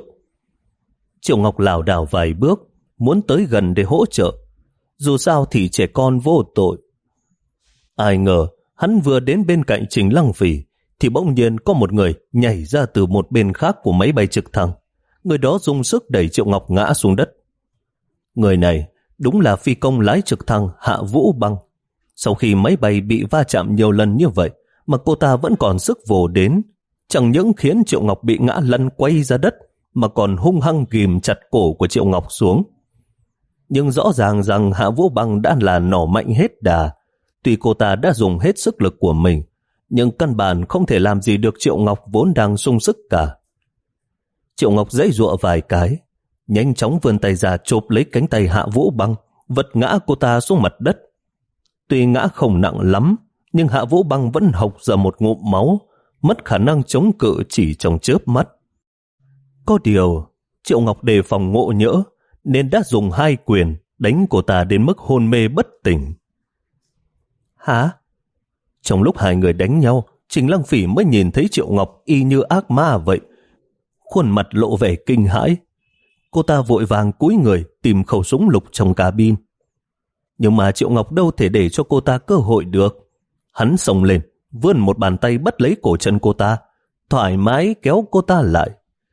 Triệu Ngọc lảo đảo vài bước, muốn tới gần để hỗ trợ. Dù sao thì trẻ con vô tội. Ai ngờ, hắn vừa đến bên cạnh Trình Lăng Phỉ, thì bỗng nhiên có một người nhảy ra từ một bên khác của máy bay trực thăng. Người đó dùng sức đẩy Triệu Ngọc ngã xuống đất. Người này đúng là phi công lái trực thăng Hạ Vũ Băng. Sau khi máy bay bị va chạm nhiều lần như vậy, mà cô ta vẫn còn sức vồ đến, chẳng những khiến Triệu Ngọc bị ngã lăn quay ra đất, mà còn hung hăng ghìm chặt cổ của Triệu Ngọc xuống. Nhưng rõ ràng rằng Hạ Vũ Băng đã là nỏ mạnh hết đà. Tuy cô ta đã dùng hết sức lực của mình, nhưng căn bản không thể làm gì được Triệu Ngọc vốn đang sung sức cả. Triệu Ngọc giãy giụa vài cái, nhanh chóng vươn tay ra chộp lấy cánh tay Hạ Vũ Băng, vật ngã cô ta xuống mặt đất. Tuy ngã không nặng lắm, nhưng Hạ Vũ Băng vẫn hộc ra một ngụm máu, mất khả năng chống cự chỉ trong chớp mắt. Có điều, Triệu Ngọc đề phòng ngộ nhỡ, nên đã dùng hai quyền đánh cô ta đến mức hôn mê bất tỉnh. Hả? Trong lúc hai người đánh nhau, Trình Lăng Phỉ mới nhìn thấy Triệu Ngọc y như ác ma vậy. Khuôn mặt lộ vẻ kinh hãi. Cô ta vội vàng cúi người tìm khẩu súng lục trong cabin. Nhưng mà Triệu Ngọc đâu thể để cho cô ta cơ hội được. Hắn xông lên, vươn một bàn tay bắt lấy cổ chân cô ta, thoải mái kéo cô ta lại.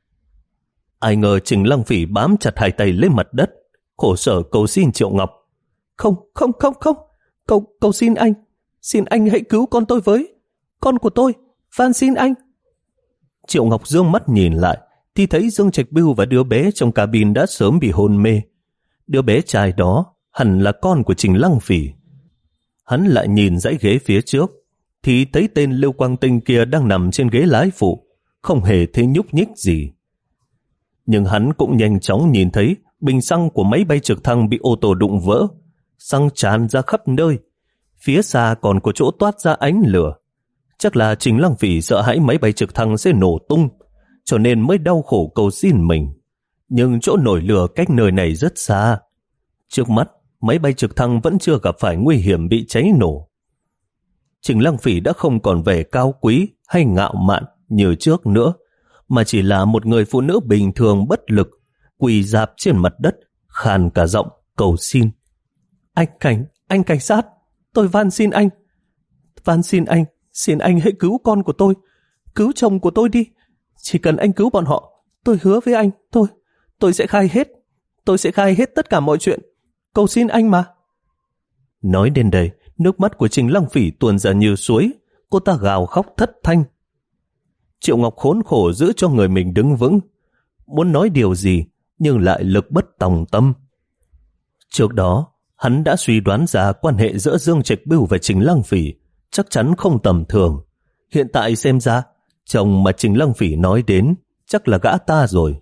Ai ngờ Trình Lăng Phỉ bám chặt hai tay lên mặt đất, khổ sở cầu xin Triệu Ngọc. Không, không, không, không, cầu, cầu xin anh, xin anh hãy cứu con tôi với, con của tôi, van xin anh. Triệu Ngọc dương mắt nhìn lại, thì thấy Dương Trạch Bưu và đứa bé trong cabin đã sớm bị hôn mê. Đứa bé trai đó hẳn là con của Trình Lăng Phỉ. Hắn lại nhìn dãy ghế phía trước, thì thấy tên Lưu Quang Tinh kia đang nằm trên ghế lái phụ, không hề thấy nhúc nhích gì. Nhưng hắn cũng nhanh chóng nhìn thấy bình xăng của máy bay trực thăng bị ô tô đụng vỡ, xăng tràn ra khắp nơi. Phía xa còn có chỗ toát ra ánh lửa. Chắc là Trình Lăng Phỉ sợ hãi máy bay trực thăng sẽ nổ tung, cho nên mới đau khổ cầu xin mình. Nhưng chỗ nổi lửa cách nơi này rất xa. Trước mắt, máy bay trực thăng vẫn chưa gặp phải nguy hiểm bị cháy nổ. Trình Lăng Phỉ đã không còn vẻ cao quý hay ngạo mạn như trước nữa, mà chỉ là một người phụ nữ bình thường bất lực, quỳ rạp trên mặt đất, khàn cả giọng cầu xin. Anh cảnh, anh cảnh sát, tôi van xin anh. Van xin anh, xin anh hãy cứu con của tôi, cứu chồng của tôi đi. Chỉ cần anh cứu bọn họ, tôi hứa với anh, tôi, tôi sẽ khai hết, tôi sẽ khai hết tất cả mọi chuyện. Cầu xin anh mà. Nói đến đây, nước mắt của Trình Lăng Phỉ tuôn ra như suối, cô ta gào khóc thất thanh. Triệu Ngọc khốn khổ giữ cho người mình đứng vững, muốn nói điều gì nhưng lại lực bất tòng tâm. Trước đó, hắn đã suy đoán ra quan hệ giữa Dương Trạch Bưu và Trình Lăng Phỉ chắc chắn không tầm thường. Hiện tại xem ra, chồng mà Trình Lăng Phỉ nói đến chắc là gã ta rồi.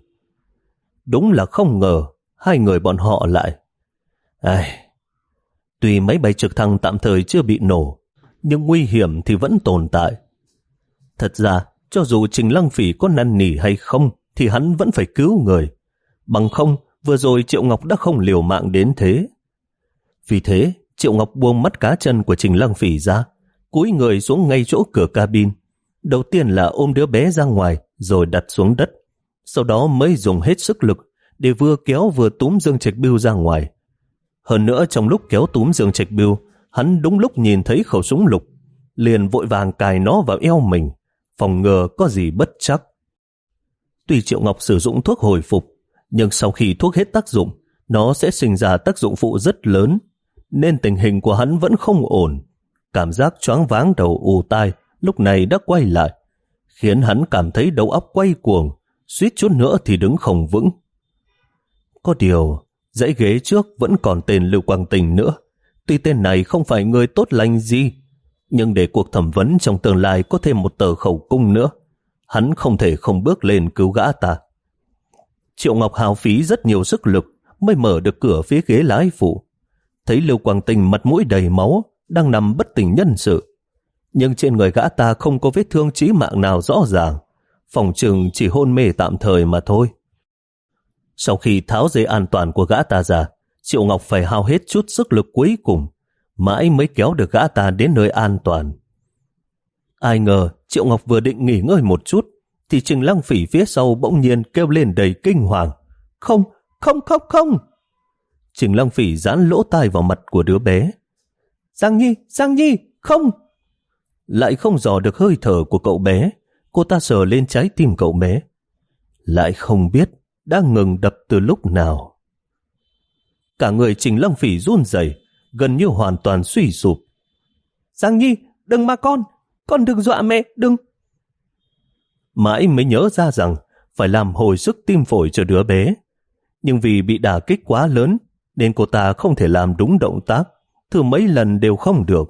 Đúng là không ngờ hai người bọn họ lại. Ai... Tuy máy bay trực thăng tạm thời chưa bị nổ, nhưng nguy hiểm thì vẫn tồn tại. Thật ra, cho dù Trình Lăng Phỉ có năn nỉ hay không, thì hắn vẫn phải cứu người. Bằng không, vừa rồi Triệu Ngọc đã không liều mạng đến thế. Vì thế, Triệu Ngọc buông mắt cá chân của Trình Lăng Phỉ ra, cúi người xuống ngay chỗ cửa cabin. Đầu tiên là ôm đứa bé ra ngoài, rồi đặt xuống đất. Sau đó mới dùng hết sức lực để vừa kéo vừa túm Dương Trạch Bưu ra ngoài. Hơn nữa, trong lúc kéo túm Dương Trạch Bưu, hắn đúng lúc nhìn thấy khẩu súng lục, liền vội vàng cài nó vào eo mình, phòng ngừa có gì bất chắc. Tuy Triệu Ngọc sử dụng thuốc hồi phục, nhưng sau khi thuốc hết tác dụng, nó sẽ sinh ra tác dụng phụ rất lớn, nên tình hình của hắn vẫn không ổn. Cảm giác choáng váng đầu ù tai lúc này đã quay lại, khiến hắn cảm thấy đầu óc quay cuồng, suýt chút nữa thì đứng không vững. Có điều, dãy ghế trước vẫn còn tên Lưu Quang Tình nữa. Tuy tên này không phải người tốt lành gì, nhưng để cuộc thẩm vấn trong tương lai có thêm một tờ khẩu cung nữa, hắn không thể không bước lên cứu gã ta. Triệu Ngọc hao phí rất nhiều sức lực mới mở được cửa phía ghế lái phụ. Thấy Lưu Quang Tình mặt mũi đầy máu, đang nằm bất tỉnh nhân sự. Nhưng trên người gã ta không có vết thương chí mạng nào rõ ràng, phòng chừng chỉ hôn mê tạm thời mà thôi. Sau khi tháo dây an toàn của gã ta ra, Triệu Ngọc phải hao hết chút sức lực cuối cùng, mãi mới kéo được gã ta đến nơi an toàn. Ai ngờ Triệu Ngọc vừa định nghỉ ngơi một chút, thì Trình Lăng Phỉ phía sau bỗng nhiên kêu lên đầy kinh hoàng. Không, không, không, không! Trình Lăng Phỉ dán lỗ tai vào mặt của đứa bé. Giang Nhi, Giang Nhi, không! Lại không dò được hơi thở của cậu bé, cô ta sờ lên trái tim cậu bé. Lại không biết đã ngừng đập từ lúc nào. Cả người Trình Lăng Phỉ run rẩy, gần như hoàn toàn suy sụp. Giang Nhi, đừng mà con, con đừng dọa mẹ, đừng. Mãi mới nhớ ra rằng phải làm hồi sức tim phổi cho đứa bé. Nhưng vì bị đả kích quá lớn, nên cô ta không thể làm đúng động tác, thử mấy lần đều không được.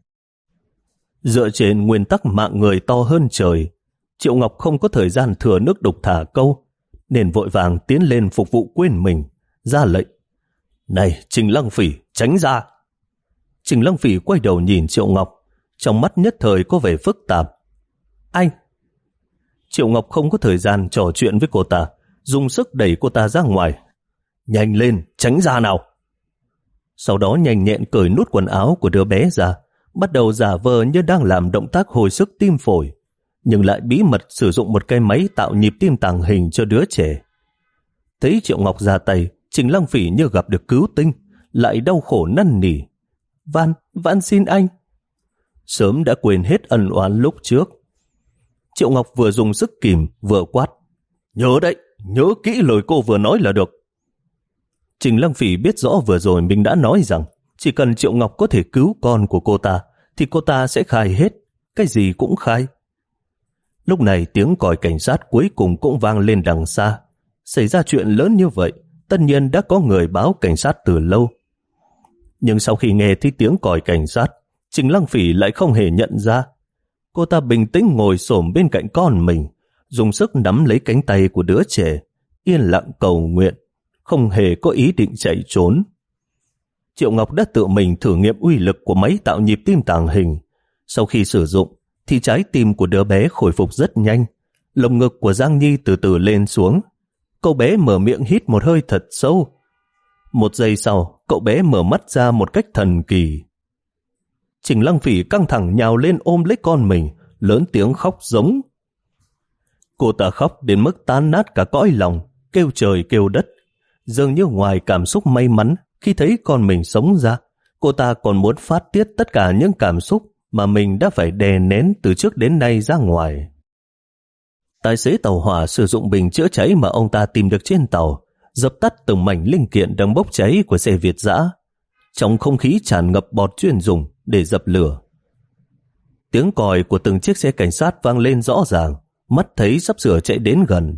Dựa trên nguyên tắc mạng người to hơn trời, Triệu Ngọc không có thời gian thừa nước đục thả câu, nên vội vàng tiến lên phục vụ quên mình, ra lệnh. Này, Trình Lăng Phỉ, tránh ra! Trình Lăng Phỉ quay đầu nhìn Triệu Ngọc, trong mắt nhất thời có vẻ phức tạp. Anh! Triệu Ngọc không có thời gian trò chuyện với cô ta, dùng sức đẩy cô ta ra ngoài. Nhanh lên, tránh ra nào! Sau đó nhanh nhẹn cởi nút quần áo của đứa bé ra, bắt đầu giả vờ như đang làm động tác hồi sức tim phổi, nhưng lại bí mật sử dụng một cái máy tạo nhịp tim tàng hình cho đứa trẻ. Thấy Triệu Ngọc ra tay, Trình Lăng Phỉ như gặp được cứu tinh, lại đau khổ năn nỉ. Van, van xin anh. Sớm đã quên hết ân oán lúc trước. Triệu Ngọc vừa dùng sức kìm, vừa quát. Nhớ đấy, nhớ kỹ lời cô vừa nói là được. Trình Lăng Phỉ biết rõ vừa rồi mình đã nói rằng chỉ cần Triệu Ngọc có thể cứu con của cô ta, thì cô ta sẽ khai hết, cái gì cũng khai. Lúc này tiếng còi cảnh sát cuối cùng cũng vang lên đằng xa. Xảy ra chuyện lớn như vậy, tất nhiên đã có người báo cảnh sát từ lâu. Nhưng sau khi nghe thấy tiếng còi cảnh sát, Trình Lăng Phỉ lại không hề nhận ra. Cô ta bình tĩnh ngồi xổm bên cạnh con mình, dùng sức nắm lấy cánh tay của đứa trẻ, yên lặng cầu nguyện, không hề có ý định chạy trốn. Triệu Ngọc đã tự mình thử nghiệm uy lực của máy tạo nhịp tim tàng hình. Sau khi sử dụng, thì trái tim của đứa bé khôi phục rất nhanh. Lồng ngực của Giang Nhi từ từ lên xuống. Cậu bé mở miệng hít một hơi thật sâu. Một giây sau, cậu bé mở mắt ra một cách thần kỳ. Trình Lăng Phỉ căng thẳng nhào lên ôm lấy con mình, lớn tiếng khóc giống. Cô ta khóc đến mức tan nát cả cõi lòng, kêu trời kêu đất. Dường như ngoài cảm xúc may mắn khi thấy con mình sống ra, cô ta còn muốn phát tiết tất cả những cảm xúc mà mình đã phải đè nén từ trước đến nay ra ngoài. Tài xế tàu hỏa sử dụng bình chữa cháy mà ông ta tìm được trên tàu, dập tắt từng mảnh linh kiện đang bốc cháy của xe Việt dã. Trong không khí tràn ngập bọt chuyên dùng để dập lửa. Tiếng còi của từng chiếc xe cảnh sát vang lên rõ ràng, mắt thấy sắp sửa chạy đến gần.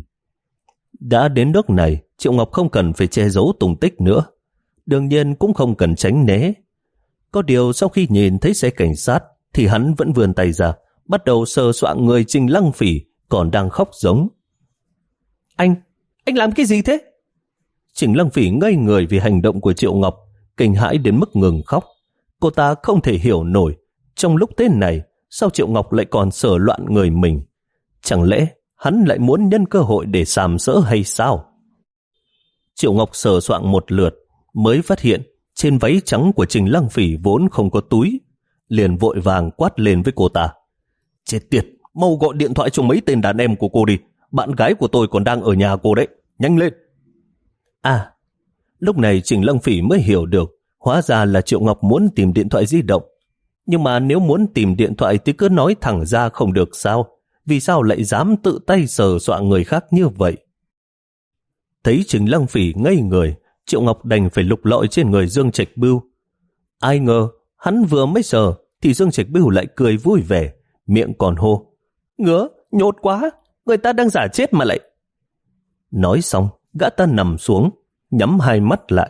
Đã đến nước này, Triệu Ngọc không cần phải che giấu tung tích nữa. Đương nhiên cũng không cần tránh né. Có điều sau khi nhìn thấy xe cảnh sát, thì hắn vẫn vươn tay ra, bắt đầu sờ soạng người Trình Lăng Phỉ còn đang khóc giống. Anh, anh làm cái gì thế? Trình Lăng Phỉ ngây người vì hành động của Triệu Ngọc, kinh hãi đến mức ngừng khóc. Cô ta không thể hiểu nổi, trong lúc thế này, sao Triệu Ngọc lại còn sờ loạn người mình? Chẳng lẽ hắn lại muốn nhân cơ hội để sàm sỡ hay sao? Triệu Ngọc sờ soạng một lượt, mới phát hiện trên váy trắng của Trình Lăng Phỉ vốn không có túi, liền vội vàng quát lên với cô ta. Chết tiệt, mau gọi điện thoại cho mấy tên đàn em của cô đi, bạn gái của tôi còn đang ở nhà cô đấy, nhanh lên. À, lúc này Trình Lăng Phỉ mới hiểu được, hóa ra là Triệu Ngọc muốn tìm điện thoại di động. Nhưng mà nếu muốn tìm điện thoại thì cứ nói thẳng ra không được sao? Vì sao lại dám tự tay sờ soạng người khác như vậy? Thấy Trình Lăng Phỉ ngây người, Triệu Ngọc đành phải lục lọi trên người Dương Trạch Bưu. Ai ngờ, hắn vừa mới sờ, thì Dương Trạch Bưu lại cười vui vẻ, miệng còn hô. Ngứa, nhột quá, người ta đang giả chết mà lại. Nói xong, gã ta nằm xuống, nhắm hai mắt lại.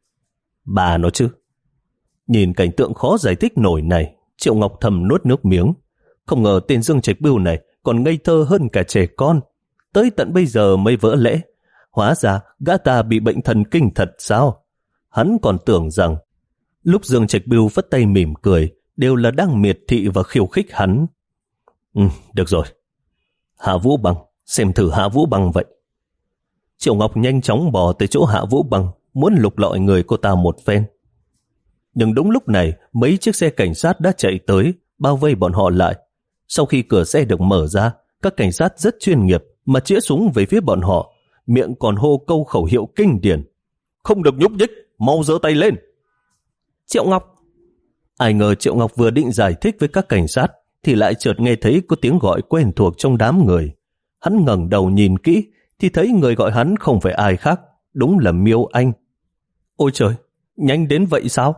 Bà nó chứ. Nhìn cảnh tượng khó giải thích nổi này, Triệu Ngọc thầm nuốt nước miếng. Không ngờ tên Dương Trạch Bưu này còn ngây thơ hơn cả trẻ con. Tới tận bây giờ mới vỡ lẽ. Hóa ra gã ta bị bệnh thần kinh thật sao? Hắn còn tưởng rằng lúc Dương Trạch Bưu vất tay mỉm cười đều là đang miệt thị và khiêu khích hắn. Ừ, được rồi. Hạ Vũ Băng, xem thử Hạ Vũ Băng vậy. Triệu Ngọc nhanh chóng bò tới chỗ Hạ Vũ Băng, muốn lục lọi người cô ta một phen. Nhưng đúng lúc này, mấy chiếc xe cảnh sát đã chạy tới, bao vây bọn họ lại. Sau khi cửa xe được mở ra, các cảnh sát rất chuyên nghiệp mà chĩa súng về phía bọn họ, miệng còn hô câu khẩu hiệu kinh điển. Không được nhúc nhích, mau giơ tay lên. Triệu Ngọc. Ai ngờ Triệu Ngọc vừa định giải thích với các cảnh sát, thì lại chợt nghe thấy có tiếng gọi quen thuộc trong đám người. Hắn ngẩng đầu nhìn kỹ, thì thấy người gọi hắn không phải ai khác, đúng là Miêu Anh. Ôi trời, nhanh đến vậy sao?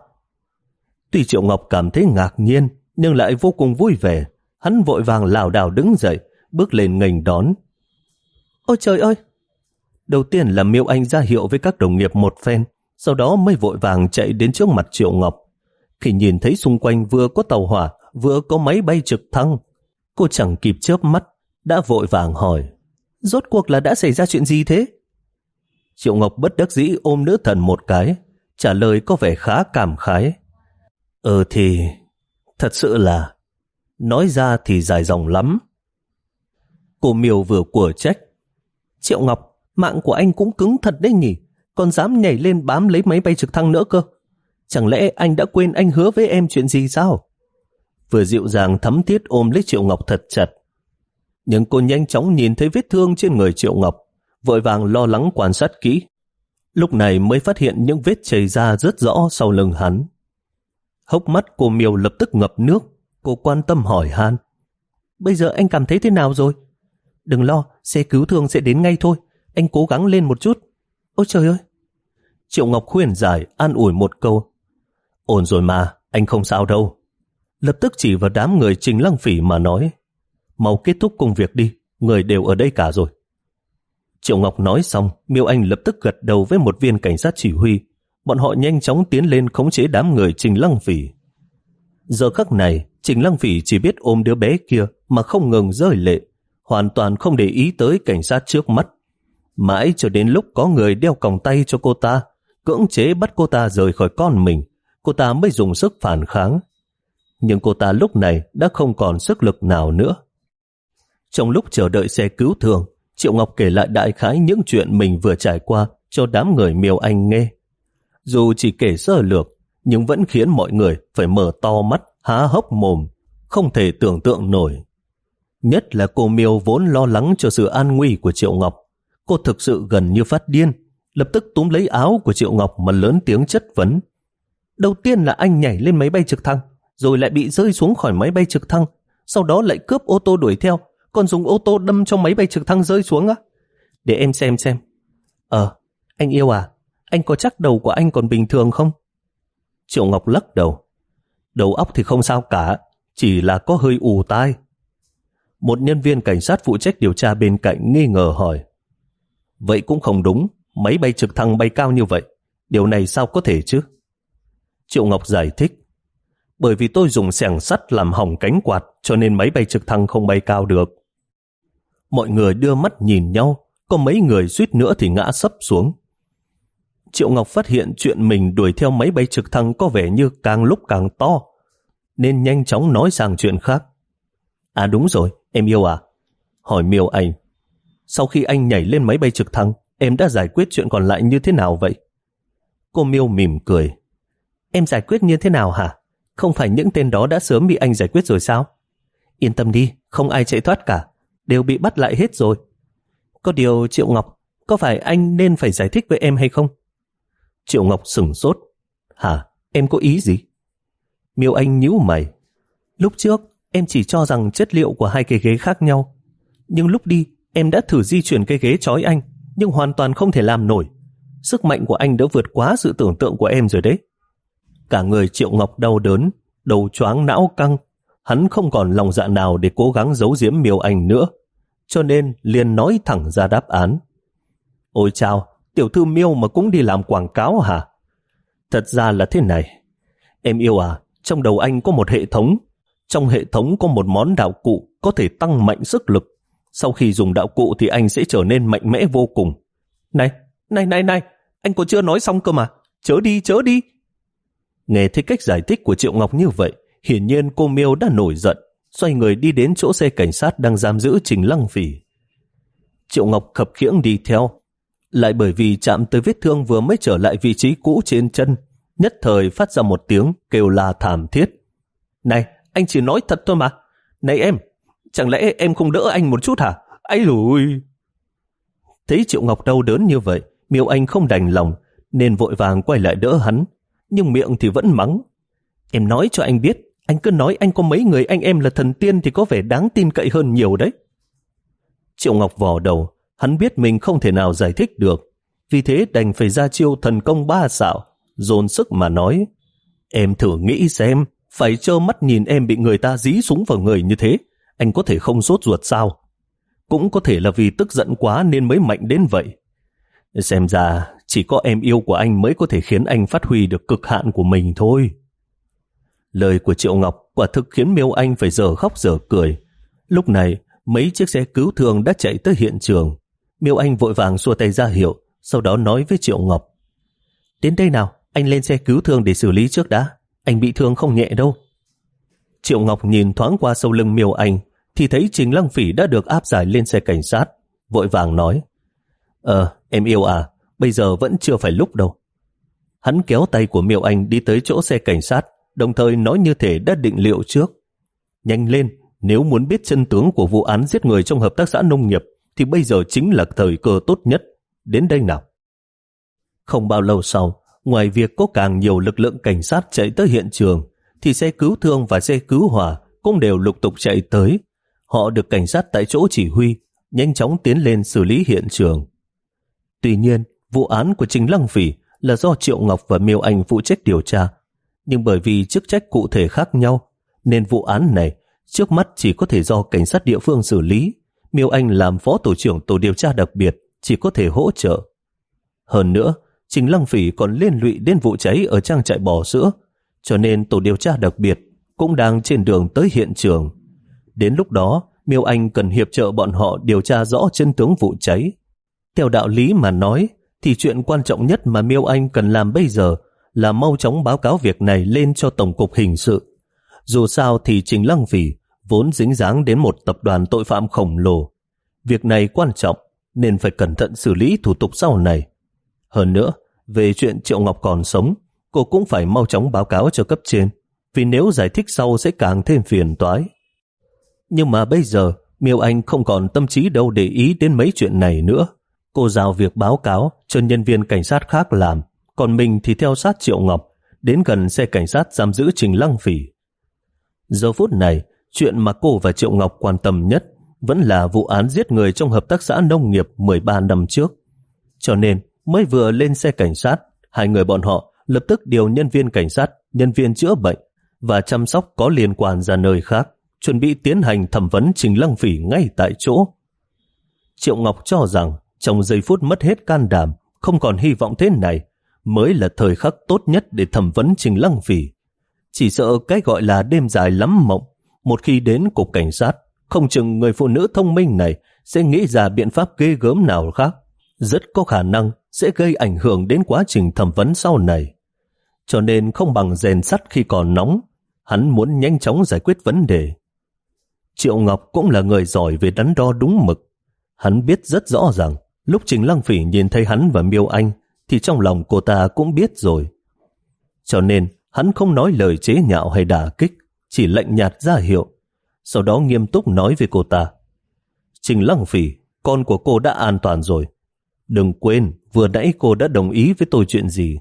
Tuy Triệu Ngọc cảm thấy ngạc nhiên, nhưng lại vô cùng vui vẻ. Hắn vội vàng lảo đảo đứng dậy, bước lên nghênh đón. Ôi trời ơi! Đầu tiên là Miêu Anh ra hiệu với các đồng nghiệp một phen, sau đó mới vội vàng chạy đến trước mặt Triệu Ngọc. Khi nhìn thấy xung quanh vừa có tàu hỏa, vừa có máy bay trực thăng, cô chẳng kịp chớp mắt, đã vội vàng hỏi. Rốt cuộc là đã xảy ra chuyện gì thế? Triệu Ngọc bất đắc dĩ ôm nữ thần một cái. trả lời có vẻ khá cảm khái. Ừ thì, thật sự là, nói ra thì dài dòng lắm. Cô Miêu vừa của trách. Triệu Ngọc, mạng của anh cũng cứng thật đấy nhỉ, còn dám nhảy lên bám lấy máy bay trực thăng nữa cơ. Chẳng lẽ anh đã quên anh hứa với em chuyện gì sao? Vừa dịu dàng thấm thiết ôm lấy Triệu Ngọc thật chặt. Nhưng cô nhanh chóng nhìn thấy vết thương trên người Triệu Ngọc, vội vàng lo lắng quan sát kỹ. Lúc này mới phát hiện những vết chảy ra rất rõ sau lưng hắn. Hốc mắt cô Miêu lập tức ngập nước, cô quan tâm hỏi han. Bây giờ anh cảm thấy thế nào rồi? Đừng lo, xe cứu thương sẽ đến ngay thôi, anh cố gắng lên một chút. Ôi trời ơi! Triệu Ngọc khuyên giải, an ủi một câu. Ổn rồi mà, anh không sao đâu. Lập tức chỉ vào đám người Trình Lăng Phỉ mà nói. Mau kết thúc công việc đi, người đều ở đây cả rồi. Triệu Ngọc nói xong, Miêu Anh lập tức gật đầu với một viên cảnh sát chỉ huy. Bọn họ nhanh chóng tiến lên khống chế đám người Trình Lăng Phỉ. Giờ khắc này, Trình Lăng Phỉ chỉ biết ôm đứa bé kia mà không ngừng rơi lệ, hoàn toàn không để ý tới cảnh sát trước mắt. Mãi cho đến lúc có người đeo còng tay cho cô ta, cưỡng chế bắt cô ta rời khỏi con mình, cô ta mới dùng sức phản kháng. Nhưng cô ta lúc này đã không còn sức lực nào nữa. Trong lúc chờ đợi xe cứu thương, Triệu Ngọc kể lại đại khái những chuyện mình vừa trải qua cho đám người Miêu Anh nghe. Dù chỉ kể sơ lược, nhưng vẫn khiến mọi người phải mở to mắt, há hốc mồm, không thể tưởng tượng nổi. Nhất là cô Miêu vốn lo lắng cho sự an nguy của Triệu Ngọc. Cô thực sự gần như phát điên, lập tức túm lấy áo của Triệu Ngọc mà lớn tiếng chất vấn. Đầu tiên là anh nhảy lên máy bay trực thăng, rồi lại bị rơi xuống khỏi máy bay trực thăng, sau đó lại cướp ô tô đuổi theo, còn dùng ô tô đâm cho máy bay trực thăng rơi xuống á. Để em xem xem. Ờ, anh yêu à, anh có chắc đầu của anh còn bình thường không? Triệu Ngọc lắc đầu. Đầu óc thì không sao cả, chỉ là có hơi ù tai. Một nhân viên cảnh sát phụ trách điều tra bên cạnh nghi ngờ hỏi. Vậy cũng không đúng, máy bay trực thăng bay cao như vậy, điều này sao có thể chứ? Triệu Ngọc giải thích. Bởi vì tôi dùng xẻng sắt làm hỏng cánh quạt, cho nên máy bay trực thăng không bay cao được. Mọi người đưa mắt nhìn nhau, có mấy người suýt nữa thì ngã sấp xuống. Triệu Ngọc phát hiện chuyện mình đuổi theo máy bay trực thăng có vẻ như càng lúc càng to, nên nhanh chóng nói sang chuyện khác. À đúng rồi, em yêu à? Hỏi Miêu Anh. Sau khi anh nhảy lên máy bay trực thăng, em đã giải quyết chuyện còn lại như thế nào vậy? Cô Miêu mỉm cười. Em giải quyết như thế nào hả? Không phải những tên đó đã sớm bị anh giải quyết rồi sao? Yên tâm đi, không ai chạy thoát cả, đều bị bắt lại hết rồi. Có điều Triệu Ngọc, có phải anh nên phải giải thích với em hay không? Triệu Ngọc sửng sốt. Hả? Em có ý gì? Miêu Anh nhíu mày. Lúc trước, em chỉ cho rằng chất liệu của hai cái ghế khác nhau. Nhưng lúc đi, em đã thử di chuyển cái ghế trói anh, nhưng hoàn toàn không thể làm nổi. Sức mạnh của anh đã vượt quá sự tưởng tượng của em rồi đấy. Cả người Triệu Ngọc đau đớn, đầu choáng não căng. Hắn không còn lòng dạ nào để cố gắng giấu giếm Miêu Anh nữa, cho nên liền nói thẳng ra đáp án. Ôi chao, tiểu thư Miêu mà cũng đi làm quảng cáo hả? Thật ra là thế này. Em yêu à, trong đầu anh có một hệ thống. Trong hệ thống có một món đạo cụ có thể tăng mạnh sức lực. Sau khi dùng đạo cụ thì anh sẽ trở nên mạnh mẽ vô cùng. Này, này, này, này, anh còn chưa nói xong cơ mà. Chớ đi, chớ đi. Nghe thấy cách giải thích của Triệu Ngọc như vậy, hiển nhiên cô Miêu đã nổi giận, xoay người đi đến chỗ xe cảnh sát đang giam giữ Trình Lăng Phỉ. Triệu Ngọc khập khiễng đi theo, lại bởi vì chạm tới vết thương vừa mới trở lại vị trí cũ trên chân, nhất thời phát ra một tiếng kêu la thảm thiết. Này, anh chỉ nói thật thôi mà. Này em, chẳng lẽ em không đỡ anh một chút hả? Ây lùi! Thấy Triệu Ngọc đau đớn như vậy, Miêu Anh không đành lòng, nên vội vàng quay lại đỡ hắn, nhưng miệng thì vẫn mắng. Em nói cho anh biết, anh cứ nói anh có mấy người anh em là thần tiên thì có vẻ đáng tin cậy hơn nhiều đấy. Triệu Ngọc vò đầu, hắn biết mình không thể nào giải thích được, vì thế đành phải ra chiêu thần công ba xạo, dồn sức mà nói. Em thử nghĩ xem, phải trơ mắt nhìn em bị người ta dí súng vào người như thế, anh có thể không sốt ruột sao? Cũng có thể là vì tức giận quá nên mới mạnh đến vậy. Xem ra chỉ có em yêu của anh mới có thể khiến anh phát huy được cực hạn của mình thôi. Lời của Triệu Ngọc quả thực khiến Miêu Anh phải dở khóc dở cười. Lúc này, mấy chiếc xe cứu thương đã chạy tới hiện trường. Miêu Anh vội vàng xua tay ra hiệu, sau đó nói với Triệu Ngọc. Đến đây nào, Anh lên xe cứu thương để xử lý trước đã, anh bị thương không nhẹ đâu. Triệu Ngọc nhìn thoáng qua sau lưng Miêu Anh thì thấy Trình Lăng Phỉ đã được áp giải lên xe cảnh sát, vội vàng nói: Ờ, em yêu à, bây giờ vẫn chưa phải lúc đâu. Hắn kéo tay của Miêu Anh đi tới chỗ xe cảnh sát, đồng thời nói như thể đã định liệu trước: Nhanh lên, nếu muốn biết chân tướng của vụ án giết người trong hợp tác xã nông nghiệp thì bây giờ chính là thời cơ tốt nhất. Đến đây nào. Không bao lâu sau, ngoài việc có càng nhiều lực lượng cảnh sát chạy tới hiện trường, thì xe cứu thương và xe cứu hỏa cũng đều lục tục chạy tới. Họ được cảnh sát tại chỗ chỉ huy, nhanh chóng tiến lên xử lý hiện trường. Tuy nhiên, vụ án của Trình Lăng Phỉ là do Triệu Ngọc và Miêu Anh phụ trách điều tra. Nhưng bởi vì chức trách cụ thể khác nhau, nên vụ án này trước mắt chỉ có thể do cảnh sát địa phương xử lý. Miêu Anh làm phó tổ trưởng tổ điều tra đặc biệt, chỉ có thể hỗ trợ. Hơn nữa, Trình Lăng Phỉ còn liên lụy đến vụ cháy ở trang trại bò sữa, cho nên tổ điều tra đặc biệt cũng đang trên đường tới hiện trường. Đến lúc đó, Miêu Anh cần hiệp trợ bọn họ điều tra rõ chân tướng vụ cháy. Theo đạo lý mà nói, thì chuyện quan trọng nhất mà Miêu Anh cần làm bây giờ là mau chóng báo cáo việc này lên cho Tổng cục Hình sự. Dù sao thì Trình Lăng Phỉ vốn dính dáng đến một tập đoàn tội phạm khổng lồ. Việc này quan trọng nên phải cẩn thận xử lý thủ tục sau này. Hơn nữa, về chuyện Triệu Ngọc còn sống, cô cũng phải mau chóng báo cáo cho cấp trên, vì nếu giải thích sau sẽ càng thêm phiền toái. Nhưng mà bây giờ, Miêu Anh không còn tâm trí đâu để ý đến mấy chuyện này nữa. Cô giao việc báo cáo cho nhân viên cảnh sát khác làm, còn mình thì theo sát Triệu Ngọc, đến gần xe cảnh sát giam giữ Trình Lăng Phỉ. Giờ phút này, chuyện mà cô và Triệu Ngọc quan tâm nhất vẫn là vụ án giết người trong hợp tác xã nông nghiệp mười ba năm trước. Cho nên, mới vừa lên xe cảnh sát, hai người bọn họ lập tức điều nhân viên cảnh sát, nhân viên chữa bệnh và chăm sóc có liên quan ra nơi khác, chuẩn bị tiến hành thẩm vấn Trình Lăng Phỉ ngay tại chỗ. Triệu Ngọc cho rằng trong giây phút mất hết can đảm, không còn hy vọng thế này, mới là thời khắc tốt nhất để thẩm vấn Trình Lăng Phỉ. Chỉ sợ cái gọi là đêm dài lắm mộng, một khi đến cục cảnh sát, không chừng người phụ nữ thông minh này sẽ nghĩ ra biện pháp ghê gớm nào khác, rất có khả năng sẽ gây ảnh hưởng đến quá trình thẩm vấn sau này. Cho nên không bằng rèn sắt khi còn nóng, hắn muốn nhanh chóng giải quyết vấn đề. Triệu Ngọc cũng là người giỏi về đắn đo đúng mực. Hắn biết rất rõ ràng, lúc Trình Lăng Phỉ nhìn thấy hắn và Miêu Anh, thì trong lòng cô ta cũng biết rồi. Cho nên, hắn không nói lời chế nhạo hay đả kích, chỉ lạnh nhạt ra hiệu. Sau đó nghiêm túc nói với cô ta: Trình Lăng Phỉ, con của cô đã an toàn rồi. Đừng quên, vừa nãy cô đã đồng ý với tôi chuyện gì.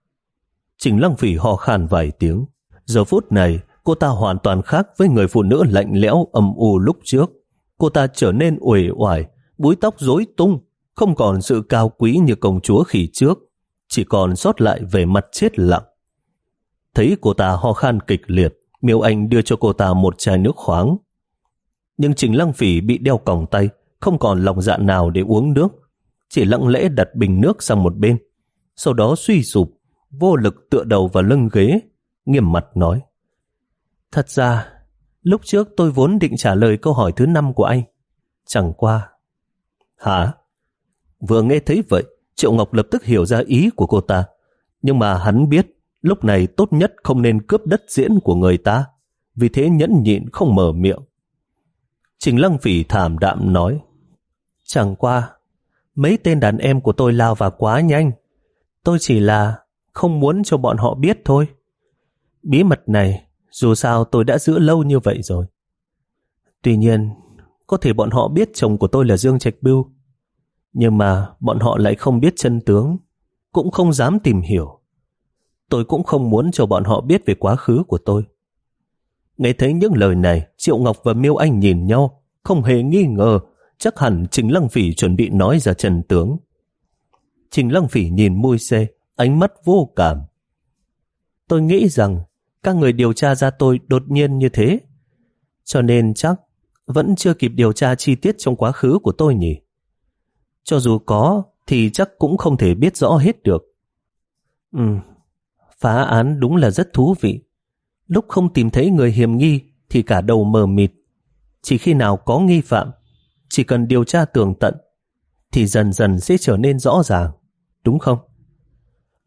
Trình Lăng Phỉ ho khan vài tiếng. Giờ phút này, cô ta hoàn toàn khác với người phụ nữ lạnh lẽo âm u lúc trước. Cô ta trở nên uể oải, búi tóc rối tung, không còn sự cao quý như công chúa khi trước, chỉ còn sót lại về mặt chết lặng. Thấy cô ta ho khan kịch liệt, Miêu Anh đưa cho cô ta một chai nước khoáng. Nhưng Trình Lăng Phỉ bị đeo còng tay, không còn lòng dạ nào để uống nước, chỉ lặng lẽ đặt bình nước sang một bên, sau đó suy sụp, vô lực tựa đầu vào lưng ghế, nghiêm mặt nói: Thật ra, lúc trước tôi vốn định trả lời câu hỏi thứ năm của anh. Chẳng qua... Hả? Vừa nghe thấy vậy, Triệu Ngọc lập tức hiểu ra ý của cô ta. Nhưng mà hắn biết, lúc này tốt nhất không nên cướp đất diễn của người ta, vì thế nhẫn nhịn không mở miệng. Trình Lăng Phỉ thảm đạm nói: Chẳng qua, mấy tên đàn em của tôi lao vào quá nhanh. Tôi chỉ là không muốn cho bọn họ biết thôi. Bí mật này, dù sao tôi đã giữ lâu như vậy rồi. Tuy nhiên, có thể bọn họ biết chồng của tôi là Dương Trạch Bưu, nhưng mà bọn họ lại không biết chân tướng, cũng không dám tìm hiểu. Tôi cũng không muốn cho bọn họ biết về quá khứ của tôi. Nghe thấy những lời này, Triệu Ngọc và Miêu Anh nhìn nhau, không hề nghi ngờ, chắc hẳn Trình Lăng Phỉ chuẩn bị nói ra chân tướng. Trình Lăng Phỉ nhìn mui xe, ánh mắt vô cảm. Tôi nghĩ rằng các người điều tra ra tôi đột nhiên như thế, cho nên chắc vẫn chưa kịp điều tra chi tiết trong quá khứ của tôi nhỉ. Cho dù có thì chắc cũng không thể biết rõ hết được. Ừ, phá án đúng là rất thú vị. Lúc không tìm thấy người hiểm nghi thì cả đầu mờ mịt. Chỉ khi nào có nghi phạm, chỉ cần điều tra tường tận thì dần dần sẽ trở nên rõ ràng, đúng không?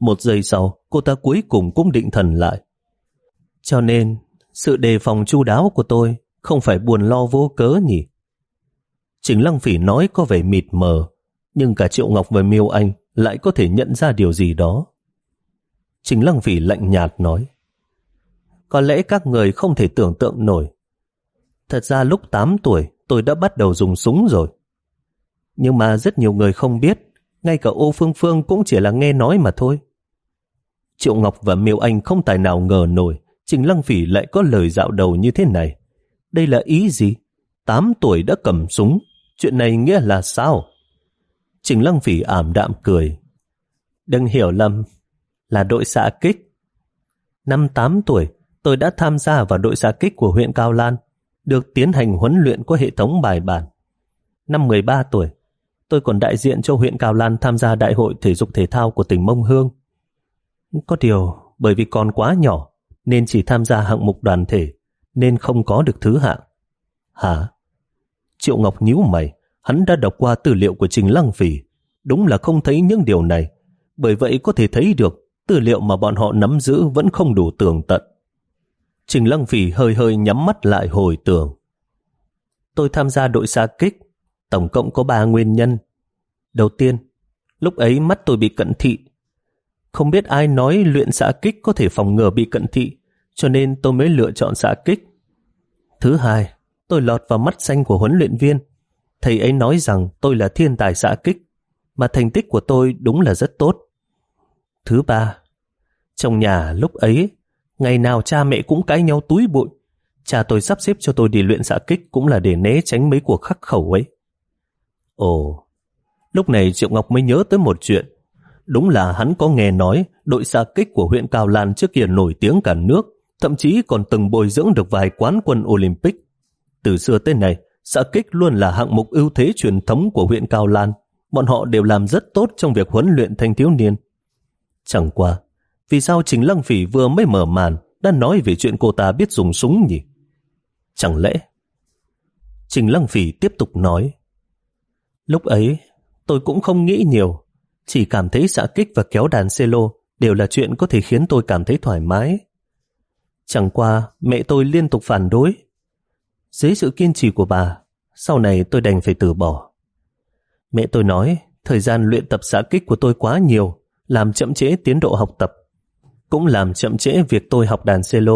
Một giây sau, cô ta cuối cùng cũng định thần lại. Cho nên, sự đề phòng chu đáo của tôi không phải buồn lo vô cớ nhỉ? Trình Lăng Phỉ nói có vẻ mịt mờ, nhưng cả Triệu Ngọc và Miêu Anh lại có thể nhận ra điều gì đó. Trình Lăng Phỉ lạnh nhạt nói, có lẽ các người không thể tưởng tượng nổi. Thật ra lúc tám tuổi tôi đã bắt đầu dùng súng rồi. Nhưng mà rất nhiều người không biết, ngay cả Ô Phương Phương cũng chỉ là nghe nói mà thôi. Triệu Ngọc và Miêu Anh không tài nào ngờ nổi Trình Lăng Phỉ lại có lời dạo đầu như thế này. Đây là ý gì? Tám tuổi đã cầm súng, chuyện này nghĩa là sao? Trình Lăng Phỉ ảm đạm cười. Đừng hiểu lầm, là đội xạ kích. Năm tám tuổi, tôi đã tham gia vào đội xạ kích của huyện Cao Lan, được tiến hành huấn luyện có hệ thống bài bản. Năm mười ba tuổi, tôi còn đại diện cho huyện Cao Lan tham gia đại hội thể dục thể thao của tỉnh Mông Hương. Có điều, bởi vì còn quá nhỏ, nên chỉ tham gia hạng mục đoàn thể, nên không có được thứ hạng. Hả? Triệu Ngọc nhíu mày, hắn đã đọc qua tư liệu của Trình Lăng Phỉ, đúng là không thấy những điều này, bởi vậy có thể thấy được tư liệu mà bọn họ nắm giữ vẫn không đủ tường tận. Trình Lăng Phỉ hơi hơi nhắm mắt lại hồi tưởng. Tôi tham gia đội xạ kích, tổng cộng có ba nguyên nhân. Đầu tiên, lúc ấy mắt tôi bị cận thị. Không biết ai nói luyện xạ kích có thể phòng ngừa bị cận thị, cho nên tôi mới lựa chọn xạ kích. Thứ hai, tôi lọt vào mắt xanh của huấn luyện viên. Thầy ấy nói rằng tôi là thiên tài xạ kích, mà thành tích của tôi đúng là rất tốt. Thứ ba, trong nhà lúc ấy, ngày nào cha mẹ cũng cãi nhau túi bụi. Cha tôi sắp xếp cho tôi đi luyện xạ kích cũng là để né tránh mấy cuộc khắc khẩu ấy. Ồ, lúc này Triệu Ngọc mới nhớ tới một chuyện. Đúng là hắn có nghe nói đội xạ kích của huyện Cao Lan trước kia nổi tiếng cả nước, thậm chí còn từng bồi dưỡng được vài quán quân Olympic. Từ xưa tới nay, xạ kích luôn là hạng mục ưu thế truyền thống của huyện Cao Lan. Bọn họ đều làm rất tốt trong việc huấn luyện thanh thiếu niên. Chẳng qua, vì sao Trình Lăng Phỉ vừa mới mở màn đã nói về chuyện cô ta biết dùng súng nhỉ? Chẳng lẽ? Trình Lăng Phỉ tiếp tục nói, lúc ấy tôi cũng không nghĩ nhiều, chỉ cảm thấy xạ kích và kéo đàn cello đều là chuyện có thể khiến tôi cảm thấy thoải mái. Chẳng qua mẹ tôi liên tục phản đối. Dưới sự kiên trì của bà, sau này tôi đành phải từ bỏ. Mẹ tôi nói thời gian luyện tập xạ kích của tôi quá nhiều, làm chậm trễ tiến độ học tập, cũng làm chậm trễ việc tôi học đàn cello.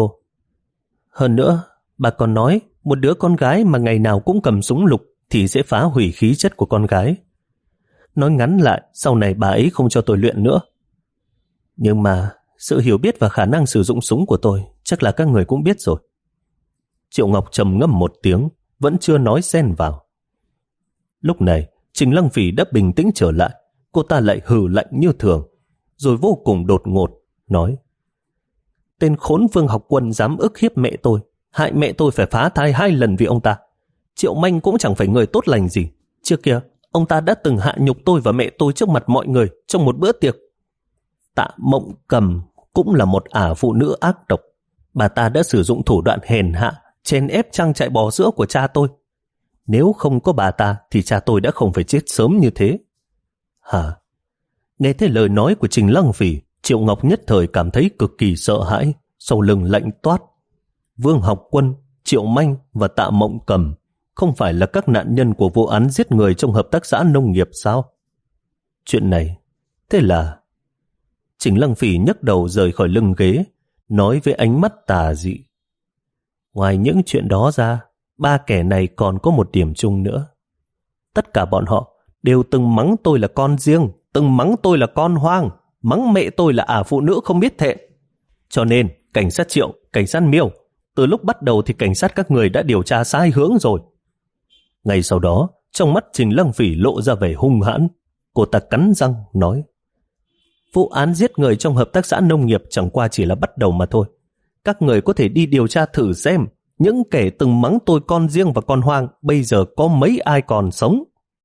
Hơn nữa, bà còn nói một đứa con gái mà ngày nào cũng cầm súng lục thì sẽ phá hủy khí chất của con gái. Nói ngắn lại, sau này bà ấy không cho tôi luyện nữa. Nhưng mà sự hiểu biết và khả năng sử dụng súng của tôi chắc là các người cũng biết rồi. Triệu Ngọc trầm ngâm một tiếng, vẫn chưa nói xen vào. Lúc này, Trình Lăng Phỉ đã bình tĩnh trở lại, cô ta lại hừ lạnh như thường, rồi vô cùng đột ngột, nói: Tên khốn Vương Học Quân dám ức hiếp mẹ tôi, hại mẹ tôi phải phá thai hai lần vì ông ta. Triệu Manh cũng chẳng phải người tốt lành gì. Trước kia, ông ta đã từng hạ nhục tôi và mẹ tôi trước mặt mọi người trong một bữa tiệc. Tạ Mộng Cầm cũng là một ả phụ nữ ác độc. Bà ta đã sử dụng thủ đoạn hèn hạ, chèn ép trang trại bò sữa của cha tôi. Nếu không có bà ta thì cha tôi đã không phải chết sớm như thế. Hả? Nghe thấy lời nói của Trình Lăng Phỉ, Triệu Ngọc nhất thời cảm thấy cực kỳ sợ hãi, sau lưng lạnh toát. Vương Học Quân, Triệu Manh và Tạ Mộng Cầm không phải là các nạn nhân của vụ án giết người trong hợp tác xã nông nghiệp sao? Chuyện này, thế là... Trình Lăng Phỉ nhấc đầu rời khỏi lưng ghế, nói với ánh mắt tà dị. Ngoài những chuyện đó ra, ba kẻ này còn có một điểm chung nữa. Tất cả bọn họ đều từng mắng tôi là con riêng, từng mắng tôi là con hoang, mắng mẹ tôi là ả phụ nữ không biết thẹn. Cho nên, cảnh sát Triệu, cảnh sát Miêu, từ lúc bắt đầu thì cảnh sát các người đã điều tra sai hướng rồi. Ngay sau đó, trong mắt Trình Lăng Phỉ lộ ra vẻ hung hãn. Cô ta cắn răng, nói: Vụ án giết người trong hợp tác xã nông nghiệp chẳng qua chỉ là bắt đầu mà thôi. Các người có thể đi điều tra thử xem, những kẻ từng mắng tôi con riêng và con hoang, bây giờ có mấy ai còn sống.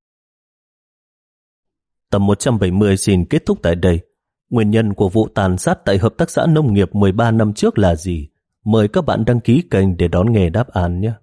Tập một trăm bảy mươi xin kết thúc tại đây. Nguyên nhân của vụ tàn sát tại hợp tác xã nông nghiệp mười ba năm trước là gì? Mời các bạn đăng ký kênh để đón nghe đáp án nhé.